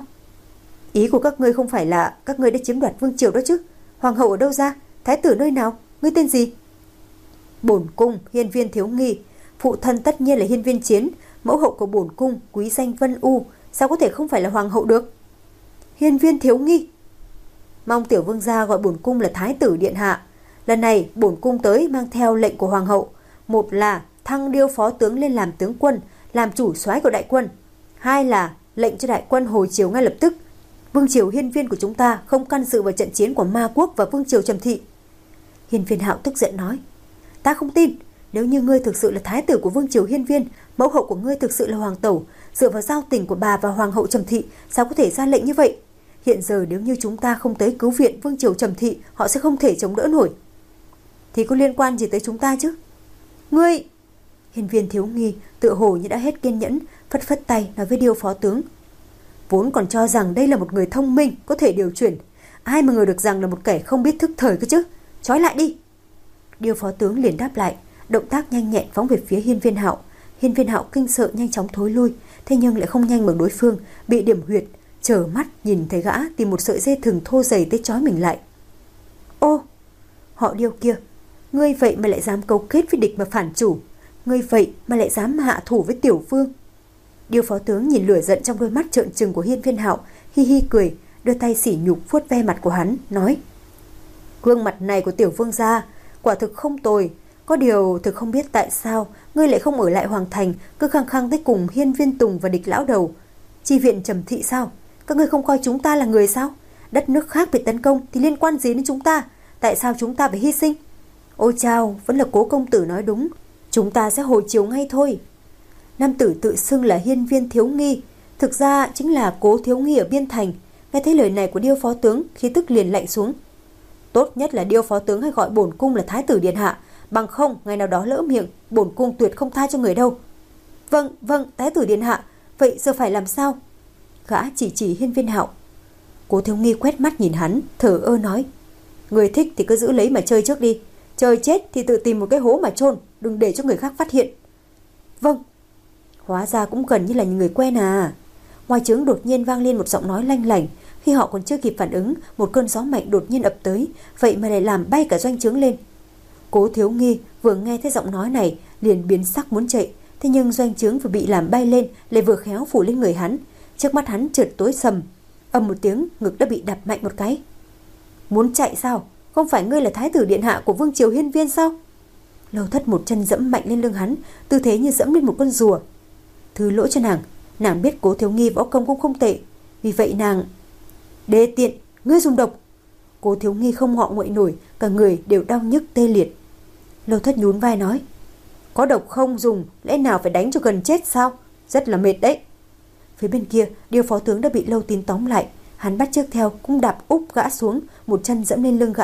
Ý của các ngươi không phải là các ngươi đã chiếm đoạt vương triều đó chứ? Hoàng hậu ở đâu ra? Thái tử nơi nào? Ngươi tên gì? Bổn cung Hiên Viên Thiếu Nghi. Phụ thân tất nhiên là Hiên Viên Chiến. Mẫu hậu của bổn cung quý danh Vân U. Sao có thể không phải là hoàng hậu được? Hiên Viên Thiếu Nghi. Mong tiểu vương gia gọi bổn cung là thái tử điện hạ. Lần này bổn cung tới mang theo lệnh của hoàng hậu. Một là thăng điêu phó tướng lên làm tướng quân, làm chủ soái của đại quân. Hai là lệnh cho đại quân hồi chiều ngay lập tức. Vương triều Hiên Viên của chúng ta không can dự vào trận chiến của Ma Quốc và vương triều Trầm Thị. Hiên Viên Hạo tức giận nói, ta không tin. Nếu như ngươi thực sự là thái tử của vương triều Hiên Viên, mẫu hậu của ngươi thực sự là hoàng tẩu, dựa vào giao tình của bà và hoàng hậu Trầm Thị, sao có thể ra lệnh như vậy? Hiện giờ nếu như chúng ta không tới cứu viện vương triều Trầm Thị, họ sẽ không thể chống đỡ nổi. Thì có liên quan gì tới chúng ta chứ? Ngươi! Hiên Viên Thiếu Nghi tựa hồ như đã hết kiên nhẫn, phất phất tay nói với điêu phó tướng. Vốn còn cho rằng đây là một người thông minh, có thể điều chuyển. Ai mà ngờ được rằng là một kẻ không biết thức thời cơ chứ. Trói lại đi! Điêu phó tướng liền đáp lại, động tác nhanh nhẹn phóng về phía Hiên Viên Hạo. Hiên Viên Hạo kinh sợ nhanh chóng thối lui, thế nhưng lại không nhanh bằng đối phương, bị điểm huyệt, trở mắt nhìn thấy gã tìm một sợi dây thừng thô dày tới trói mình lại. Ô, họ Điêu kia, ngươi vậy mà lại dám cấu kết với địch mà phản chủ, ngươi vậy mà lại dám hạ thủ với tiểu vương. Điêu phó tướng nhìn lửa giận trong đôi mắt trợn trừng của Hiên Viên Hạo, hi hi cười, đưa tay sỉ nhục vuốt ve mặt của hắn, nói: gương mặt này của tiểu vương gia quả thực không tồi, có điều thực không biết tại sao ngươi lại không ở lại hoàng thành, cứ khăng khăng tới cùng Hiên Viên Tùng và địch lão đầu. Chi viện Trầm Thị sao? Các ngươi không coi chúng ta là người sao? Đất nước khác bị tấn công thì liên quan gì đến chúng ta? Tại sao chúng ta phải hy sinh? Ôi chao, vẫn là Cố công tử nói đúng, chúng ta sẽ hồi chiều ngay thôi. Nam tử tự xưng là Hiên Viên Thiếu Nghi, thực ra chính là Cố Thiếu Nghi ở Biên Thành. Nghe thấy lời này của điêu phó tướng, khí tức liền lạnh xuống. Tốt nhất là điêu phó tướng hãy gọi bổn cung là thái tử điện hạ, bằng không ngày nào đó lỡ miệng, bổn cung tuyệt không tha cho người đâu. Vâng, vâng, thái tử điện hạ, vậy giờ phải làm sao? Gã chỉ chỉ Hiên Viên Hạo. Cố Thiếu Nghi quét mắt nhìn hắn, thở ơ nói: người thích thì cứ giữ lấy mà chơi trước đi, trời chết thì tự tìm một cái hố mà chôn, đừng để cho người khác phát hiện. Vâng. Hóa ra cũng gần như là người quen à. Ngoài trướng đột nhiên vang lên một giọng nói lanh lảnh. Khi họ còn chưa kịp phản ứng, một cơn gió mạnh đột nhiên ập tới, vậy mà lại làm bay cả doanh trướng lên. Cố Thiếu Nghi vừa nghe thấy giọng nói này liền biến sắc muốn chạy, thế nhưng doanh trướng vừa bị làm bay lên lại vừa khéo phủ lên người hắn. Trước mắt hắn chợt tối sầm, ầm một tiếng, ngực đã bị đập mạnh một cái. Muốn chạy sao? Không phải ngươi là thái tử điện hạ của vương triều Hiên Viên sao? Lâu Thất một chân dẫm mạnh lên lưng hắn, tư thế như dẫm lên một con rùa. Thứ lỗi cho nàng, nàng biết Cố Thiếu Nghi võ công cũng không tệ, vì vậy nàng... Đê tiện, ngươi dùng độc! Cố Thiếu Nghi không ngọ nguậy nổi, cả người đều đau nhức tê liệt. Lâu Thất nhún vai nói: có độc không dùng, lẽ nào phải đánh cho gần chết sao? Rất là mệt đấy. Phía bên kia, điêu phó tướng đã bị Lâu Tín tóm lại, hắn bắt chước theo cũng đạp úp gã xuống, một chân dẫm lên lưng gã.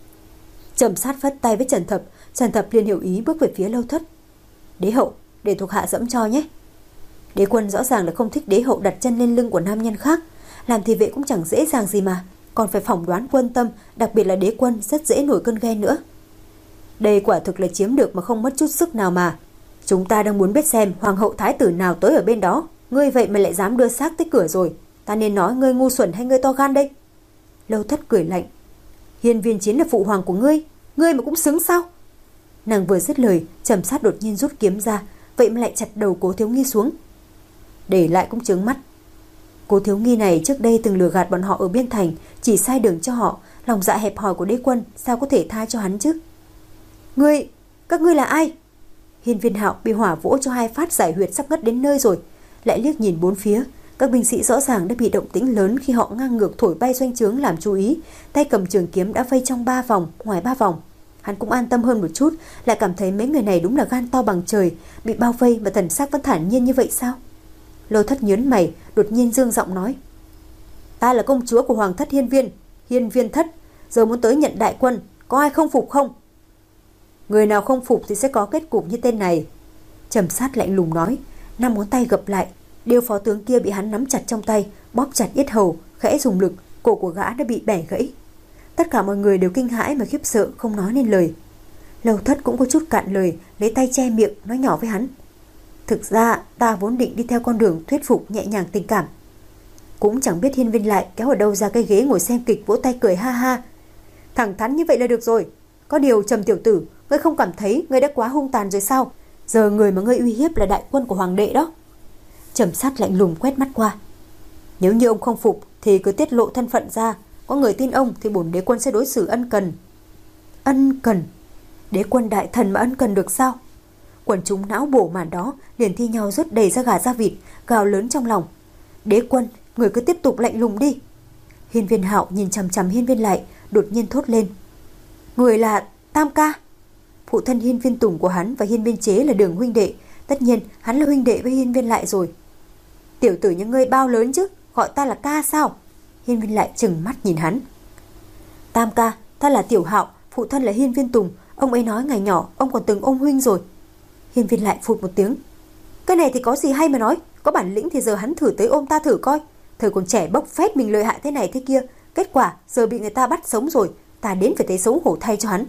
Trầm Sát phất tay với Trần Thập, Trần Thập liền hiểu ý bước về phía Lâu Thất. Đế hậu, để thuộc hạ dẫm cho nhé. Đế quân rõ ràng là không thích đế hậu đặt chân lên lưng của nam nhân khác, làm thị vệ cũng chẳng dễ dàng gì mà, còn phải phỏng đoán quân tâm, đặc biệt là đế quân rất dễ nổi cơn ghen nữa. Đây quả thực là chiếm được mà không mất chút sức nào mà. Chúng ta đang muốn biết xem hoàng hậu thái tử nào tới ở bên đó, ngươi vậy mà lại dám đưa xác tới cửa rồi, ta nên nói ngươi ngu xuẩn hay ngươi to gan đây? Lâu Thất cười lạnh: Hiên Viên Chiến là phụ hoàng của ngươi, ngươi mà cũng xứng sao? Nàng vừa dứt lời, Trầm Sát đột nhiên rút kiếm ra, vậy mà lại chặt đầu Cố Thiếu Nghi xuống. Để lại cũng trướng mắt. Cố Thiếu Nghi này trước đây từng lừa gạt bọn họ ở Biên Thành, chỉ sai đường cho họ, lòng dạ hẹp hòi của đế quân sao có thể tha cho hắn chứ? Ngươi, các ngươi là ai? Hiên Viên Hạo bị hỏa vỗ cho hai phát giải huyệt sắp ngất đến nơi rồi, lại liếc nhìn bốn phía, các binh sĩ rõ ràng đã bị động tĩnh lớn khi họ ngang ngược thổi bay doanh trướng làm chú ý, tay cầm trường kiếm đã vây trong ba vòng, ngoài ba vòng. Hắn cũng an tâm hơn một chút, lại cảm thấy mấy người này đúng là gan to bằng trời, bị bao vây mà thần sắc vẫn thản nhiên như vậy sao? Lâu Thất nhớn mày, đột nhiên dương giọng nói: Ta là công chúa của Hoàng thất Hiên Viên, Hiên Viên thất, giờ muốn tới nhận đại quân, có ai không phục không? Người nào không phục thì sẽ có kết cục như tên này. Trầm Sát lạnh lùng nói, năm ngón tay gập lại, điêu phó tướng kia bị hắn nắm chặt trong tay, bóp chặt yết hầu, khẽ dùng lực, cổ của gã đã bị bẻ gãy. Tất cả mọi người đều kinh hãi mà khiếp sợ, không nói nên lời. Lâu Thất cũng có chút cạn lời, lấy tay che miệng, nói nhỏ với hắn. Thực ra ta vốn định đi theo con đường thuyết phục nhẹ nhàng tình cảm. Cũng chẳng biết Hiên Viên lại kéo ở đâu ra cái ghế ngồi xem kịch, vỗ tay cười ha ha. Thẳng thắn như vậy là được rồi. Có điều Trầm tiểu tử, ngươi không cảm thấy ngươi đã quá hung tàn rồi sao? Giờ người mà ngươi uy hiếp là đại quân của hoàng đệ đó. Trầm Sát lạnh lùng quét mắt qua. Nếu như ông không phục thì cứ tiết lộ thân phận ra, có người tin ông thì bổn đế quân sẽ đối xử ân cần. Ân cần? Đế quân đại thần mà ân cần được sao? Quần chúng não bổ màn đó liền thi nhau rớt đầy ra gà ra vịt, gào lớn trong lòng. Đế quân, người cứ tiếp tục lạnh lùng đi. Hiên Viên Hạo nhìn chằm chằm Hiên Viên lại, đột nhiên thốt lên. Người là Tam ca. Phụ thân Hiên Viên Tùng của hắn và Hiên Viên Chế là đường huynh đệ, tất nhiên hắn là huynh đệ với Hiên Viên lại rồi. Tiểu tử như ngươi bao lớn chứ, gọi ta là ca sao? Hiên Viên lại trừng mắt nhìn hắn. Tam ca, ta là Tiểu Hạo, phụ thân là Hiên Viên Tùng, ông ấy nói ngày nhỏ ông còn từng ôm huynh rồi. Hiên Viên lại phụt một tiếng. Cái này thì có gì hay mà nói, có bản lĩnh thì giờ hắn thử tới ôm ta thử coi. Thời còn trẻ bốc phét mình lợi hại thế này thế kia, kết quả giờ bị người ta bắt sống rồi, ta đến phải thấy xấu hổ thay cho hắn.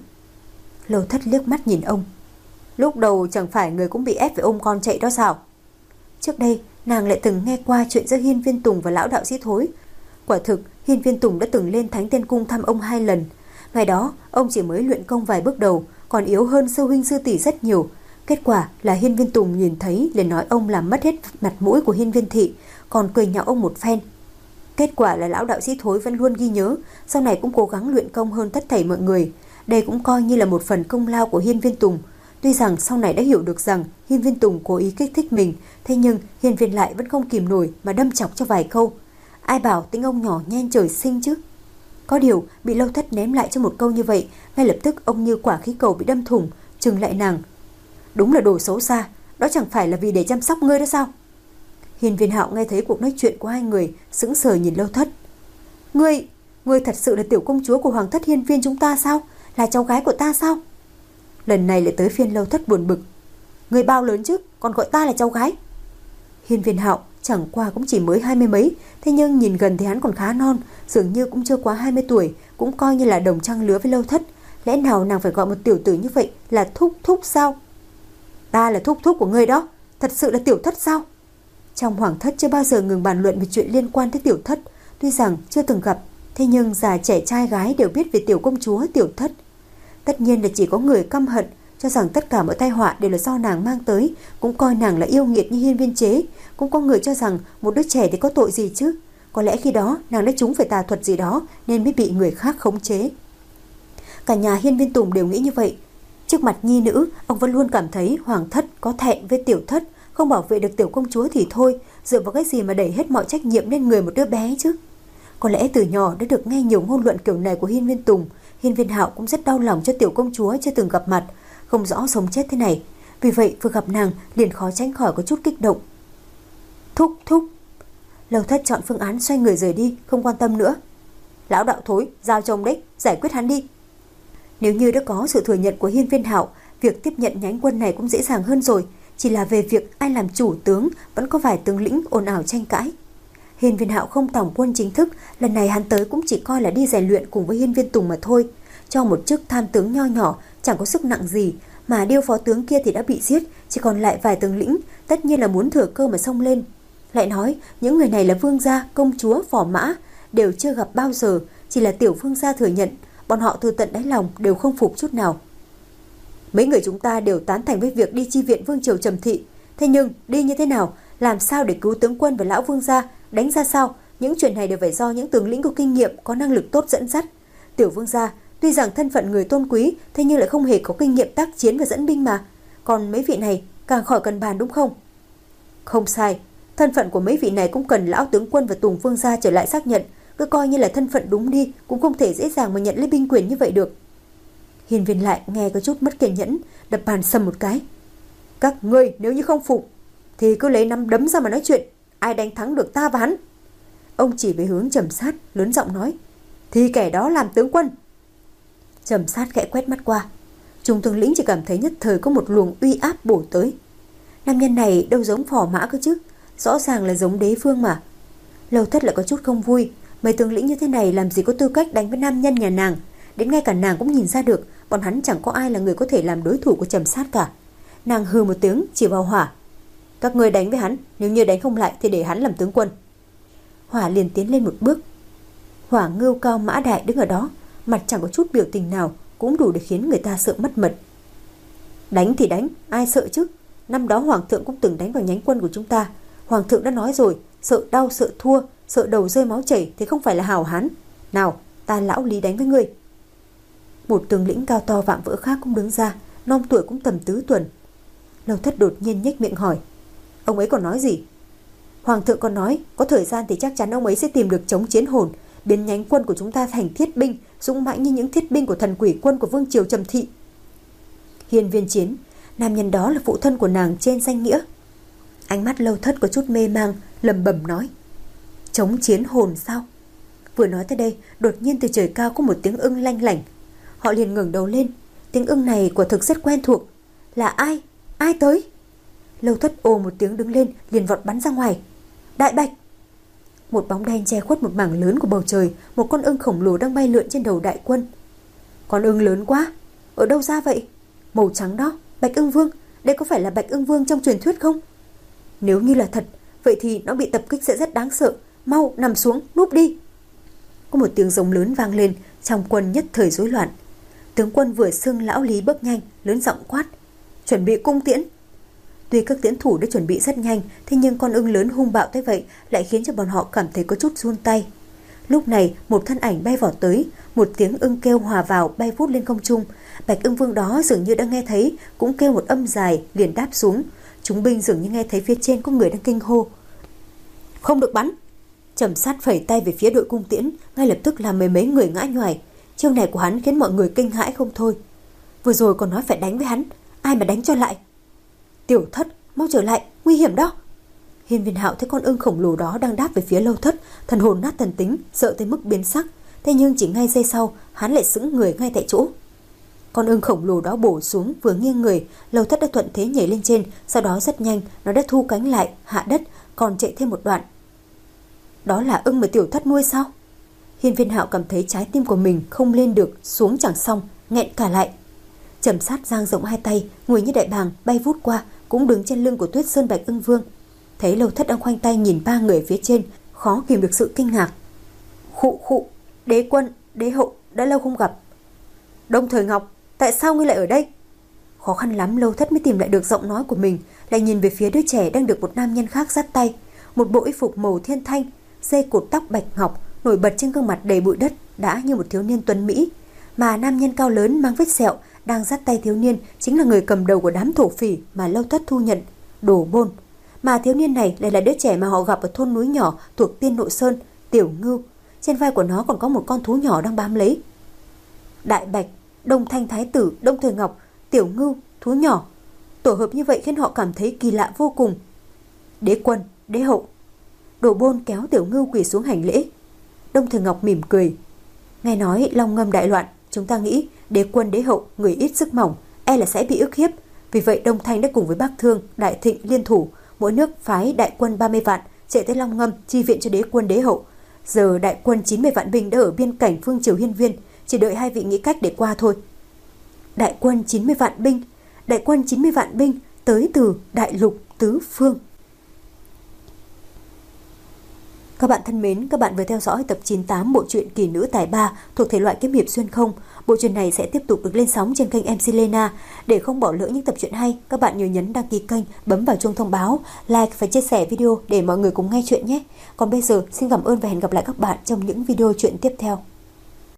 Lâu Thất liếc mắt nhìn ông. Lúc đầu chẳng phải người cũng bị ép phải ôm con chạy đó sao? Trước đây nàng lại từng nghe qua chuyện giữa Hiên Viên Tùng và lão đạo sĩ Thối. Quả thực Hiên Viên Tùng đã từng lên Thánh Tiên Cung thăm ông hai lần. Ngày đó ông chỉ mới luyện công vài bước đầu, còn yếu hơn sư huynh sư tỷ rất nhiều. Kết quả là Hiên Viên Tùng nhìn thấy liền nói ông làm mất hết mặt mũi của Hiên Viên thị, còn cười nhạo ông một phen. Kết quả là lão đạo sĩ Thối vẫn luôn ghi nhớ, sau này cũng cố gắng luyện công hơn tất thảy mọi người. Đây cũng coi như là một phần công lao của Hiên Viên Tùng. Tuy rằng sau này đã hiểu được rằng Hiên Viên Tùng cố ý kích thích mình, thế nhưng Hiên Viên lại vẫn không kìm nổi mà đâm chọc cho vài câu. Ai bảo tính ông nhỏ nhen trời sinh chứ. Có điều bị Lâu Thất ném lại cho một câu như vậy, ngay lập tức ông như quả khí cầu bị đâm thủng, trừng lại nàng. Đúng là đồ xấu xa, đó chẳng phải là vì để chăm sóc ngươi đó sao? Hiên Viên Hạo nghe thấy cuộc nói chuyện của hai người, sững sờ nhìn Lâu Thất. Ngươi, ngươi thật sự là tiểu công chúa của Hoàng thất Hiên Viên chúng ta sao? Là cháu gái của ta sao? Lần này lại tới phiên Lâu Thất buồn bực. Ngươi bao lớn chứ, còn gọi ta là cháu gái? Hiên Viên Hạo chẳng qua cũng chỉ mới hai mươi mấy, thế nhưng nhìn gần thì hắn còn khá non, dường như cũng chưa quá hai mươi tuổi, cũng coi như là đồng trang lứa với Lâu Thất. Lẽ nào nàng phải gọi một tiểu tử như vậy là thúc thúc sao? Ta là thúc thúc của ngươi đó, thật sự là tiểu thất sao? Trong Hoàng thất chưa bao giờ ngừng bàn luận về chuyện liên quan tới tiểu thất, tuy rằng chưa từng gặp, thế nhưng già trẻ trai gái đều biết về tiểu công chúa tiểu thất. Tất nhiên là chỉ có người căm hận, cho rằng tất cả mọi tai họa đều là do nàng mang tới, cũng coi nàng là yêu nghiệt như Hiên Viên Chế. Cũng có người cho rằng một đứa trẻ thì có tội gì chứ, có lẽ khi đó nàng đã trúng phải tà thuật gì đó nên mới bị người khác khống chế. Cả nhà Hiên Viên Tùng đều nghĩ như vậy. Trước mặt nhi nữ, ông vẫn luôn cảm thấy Hoàng thất có thẹn với tiểu thất, không bảo vệ được tiểu công chúa thì thôi, dựa vào cái gì mà đẩy hết mọi trách nhiệm lên người một đứa bé chứ. Có lẽ từ nhỏ đã được nghe nhiều ngôn luận kiểu này của Hiên Viên Tùng, Hiên Viên Hạo cũng rất đau lòng cho tiểu công chúa chưa từng gặp mặt, không rõ sống chết thế này. Vì vậy vừa gặp nàng liền khó tránh khỏi có chút kích động. Thúc thúc. Lâu Thất chọn phương án xoay người rời đi, không quan tâm nữa. Lão đạo Thối, giao cho ông đấy, giải quyết hắn đi. Nếu như đã có sự thừa nhận của Hiên Viên Hạo, việc tiếp nhận nhánh quân này cũng dễ dàng hơn rồi. Chỉ là về việc ai làm chủ tướng, vẫn có vài tướng lĩnh ồn ào tranh cãi. Hiên Viên Hạo không tổng quân chính thức, lần này hắn tới cũng chỉ coi là đi rèn luyện cùng với Hiên Viên Tùng mà thôi. Cho một chức tham tướng nho nhỏ, chẳng có sức nặng gì, mà điêu phó tướng kia thì đã bị giết, chỉ còn lại vài tướng lĩnh, tất nhiên là muốn thừa cơ mà xông lên. Lại nói, những người này là vương gia, công chúa, phò mã, đều chưa gặp bao giờ, chỉ là tiểu vương gia thừa nhận, bọn họ từ tận đáy lòng đều không phục chút nào. Mấy người chúng ta đều tán thành với việc đi chi viện vương triều Trầm thị, thế nhưng đi như thế nào, làm sao để cứu tướng quân và lão vương gia, đánh ra sao, những chuyện này đều phải do những tướng lĩnh có kinh nghiệm, có năng lực tốt dẫn dắt. Tiểu vương gia tuy rằng thân phận người tôn quý, thế nhưng lại không hề có kinh nghiệm tác chiến và dẫn binh mà. Còn mấy vị này càng khỏi cần bàn đúng không? Không sai, thân phận của mấy vị này cũng cần lão tướng quân và Tùng vương gia trở lại xác nhận, cứ coi như là thân phận đúng đi, cũng không thể dễ dàng mà nhận lấy binh quyền như vậy được. Hiên Viên lại nghe có chút mất kiên nhẫn, đập bàn sầm một cái. Các ngươi nếu như không phục thì cứ lấy nắm đấm ra mà nói chuyện, ai đánh thắng được ta và hắn? Ông chỉ về hướng Trầm Sát, lớn giọng nói: "Thì kẻ đó làm tướng quân." Trầm Sát khẽ quét mắt qua. Trung tướng lĩnh chỉ cảm thấy nhất thời có một luồng uy áp bổ tới. Nam nhân này đâu giống phò mã cơ chứ, rõ ràng là giống đế vương mà. Lâu Thất lại có chút không vui. Mấy tướng lĩnh như thế này làm gì có tư cách đánh với nam nhân nhà nàng. Đến ngay cả nàng cũng nhìn ra được bọn hắn chẳng có ai là người có thể làm đối thủ của Trầm Sát cả. Nàng hừ một tiếng chỉ vào Hỏa: "Các ngươi đánh với hắn, nếu như đánh không lại thì để hắn làm tướng quân." Hỏa liền tiến lên một bước. Hỏa ngưu cao mã đại đứng ở đó, mặt chẳng có chút biểu tình nào, cũng đủ để khiến người ta sợ mất mật. "Đánh thì đánh, ai sợ chứ? Năm đó Hoàng thượng cũng từng đánh vào nhánh quân của chúng ta. Hoàng thượng đã nói rồi, sợ đau sợ thua, sợ đầu rơi máu chảy thì không phải là hảo hán. Nào, ta lão Lý đánh với ngươi." Một tướng lĩnh cao to vạm vỡ khác cũng đứng ra, non tuổi cũng tầm tứ tuần. Lâu Thất đột nhiên nhếch miệng hỏi: "Ông ấy còn nói gì?" "Hoàng thượng còn nói, có thời gian thì chắc chắn ông ấy sẽ tìm được chống chiến hồn, biến nhánh quân của chúng ta thành thiết binh, dũng mãnh như những thiết binh của thần quỷ quân của vương triều Trầm Thị." Hiên Viên Chiến, nam nhân đó là phụ thân của nàng trên danh nghĩa. Ánh mắt Lâu Thất có chút mê mang, lẩm bẩm nói: "Chống chiến hồn sao?" Vừa nói tới đây, đột nhiên từ trời cao có một tiếng ưng lanh lảnh. Họ liền ngẩng đầu lên. Tiếng ưng này quả thực rất quen thuộc. Là ai? Ai tới? Lâu Thất ồ một tiếng đứng lên, liền vọt bắn ra ngoài. Đại Bạch! Một bóng đen che khuất một mảng lớn của bầu trời. Một con ưng khổng lồ đang bay lượn trên đầu đại quân. Con ưng lớn quá, ở đâu ra vậy? Màu trắng đó, Bạch Ưng Vương. Đây có phải là Bạch Ưng Vương trong truyền thuyết không? Nếu như là thật, vậy thì nó bị tập kích sẽ rất đáng sợ. Mau nằm xuống, núp đi. Có một tiếng giống lớn vang lên, trong quân nhất thời rối loạn. Tướng quân vừa xưng lão Lý bước nhanh, lớn giọng quát: "Chuẩn bị cung tiễn." Tuy các tiễn thủ đã chuẩn bị rất nhanh, thế nhưng con ưng lớn hung bạo tới vậy lại khiến cho bọn họ cảm thấy có chút run tay. Lúc này, một thân ảnh bay vọt tới, một tiếng ưng kêu hòa vào bay vút lên không trung. Bạch Ưng Vương đó dường như đã nghe thấy, cũng kêu một âm dài, liền đáp xuống. Chúng binh dường như nghe thấy phía trên có người đang kinh hô: "Không được bắn!" Trầm Sát phẩy tay về phía đội cung tiễn, ngay lập tức làm mười mấy người ngã nhoài. Chiêu này của hắn khiến mọi người kinh hãi không thôi. Vừa rồi còn nói phải đánh với hắn, ai mà đánh cho lại? "Tiểu Thất, mau trở lại, nguy hiểm đó!" Hiên Viên Hạo thấy con ưng khổng lồ đó đang đáp về phía Lâu Thất, thần hồn nát thần tính, sợ tới mức biến sắc. Thế nhưng chỉ ngay giây sau, hắn lại sững người ngay tại chỗ. Con ưng khổng lồ đó bổ xuống, vừa nghiêng người, Lâu Thất đã thuận thế nhảy lên trên, sau đó rất nhanh nó đã thu cánh lại, hạ đất, còn chạy thêm một đoạn. Đó là ưng mà Tiểu Thất nuôi sao? Hiên Viên Hạo cảm thấy trái tim của mình không lên được, xuống chẳng xong, nghẹn cả lại. Trầm Sát dang rộng hai tay, người như đại bàng bay vút qua, cũng đứng trên lưng của Tuyết Sơn Bạch Ưng Vương. Thấy Lâu Thất đang khoanh tay nhìn ba người phía trên, khó kìm được sự kinh ngạc. "Khụ khụ, đế quân, đế hậu, đã lâu không gặp." "Đông Thời Ngọc, tại sao ngươi lại ở đây?" Khó khăn lắm Lâu Thất mới tìm lại được giọng nói của mình, lại nhìn về phía đứa trẻ đang được một nam nhân khác dắt tay. Một bộ y phục màu thiên thanh, dây cột tóc bạch ngọc, nổi bật trên gương mặt đầy bụi đất, đã như một thiếu niên tuấn mỹ. Mà nam nhân cao lớn mang vết sẹo đang dắt tay thiếu niên chính là người cầm đầu của đám thổ phỉ mà Lâu Thất thu nhận, Đồ Bôn. Mà thiếu niên này lại là đứa trẻ mà họ gặp ở thôn núi nhỏ thuộc Tiên Nội Sơn, Tiểu Ngưu. Trên vai của nó còn có một con thú nhỏ đang bám lấy. Đại Bạch, Đông Thanh Thái Tử, Đông Thời Ngọc, Tiểu Ngưu, thú nhỏ. Tổ hợp như vậy khiến họ cảm thấy kỳ lạ vô cùng. "Đế quân, đế hậu." Đồ Bôn kéo Tiểu Ngưu quỳ xuống hành lễ. Đông Thời Ngọc mỉm cười: "Nghe nói Long Ngâm đại loạn, chúng ta nghĩ đế quân đế hậu người ít sức mỏng, e là sẽ bị ức hiếp. Vì vậy Đông Thanh đã cùng với Bắc Thương, Đại Thịnh liên thủ, mỗi nước phái đại quân ba mươi vạn chạy tới Long Ngâm chi viện cho đế quân đế hậu. Giờ đại quân chín mươi vạn binh đã ở biên cảnh phương triều Hiên Viên, chỉ đợi hai vị nghĩ cách để qua thôi." Đại quân chín mươi vạn binh, đại quân chín mươi vạn binh tới từ đại lục tứ phương. Các bạn thân mến, các bạn vừa theo dõi tập chín mươi tám bộ truyện Kỳ Nữ Tài Ba thuộc thể loại kiếm hiệp xuyên không. Bộ truyện này sẽ tiếp tục được lên sóng trên kênh em xê Lena. Để không bỏ lỡ những tập truyện hay, các bạn nhớ nhấn đăng ký kênh, bấm vào chuông thông báo, like và chia sẻ video để mọi người cùng nghe chuyện nhé. Còn bây giờ, xin cảm ơn và hẹn gặp lại các bạn trong những video truyện tiếp theo.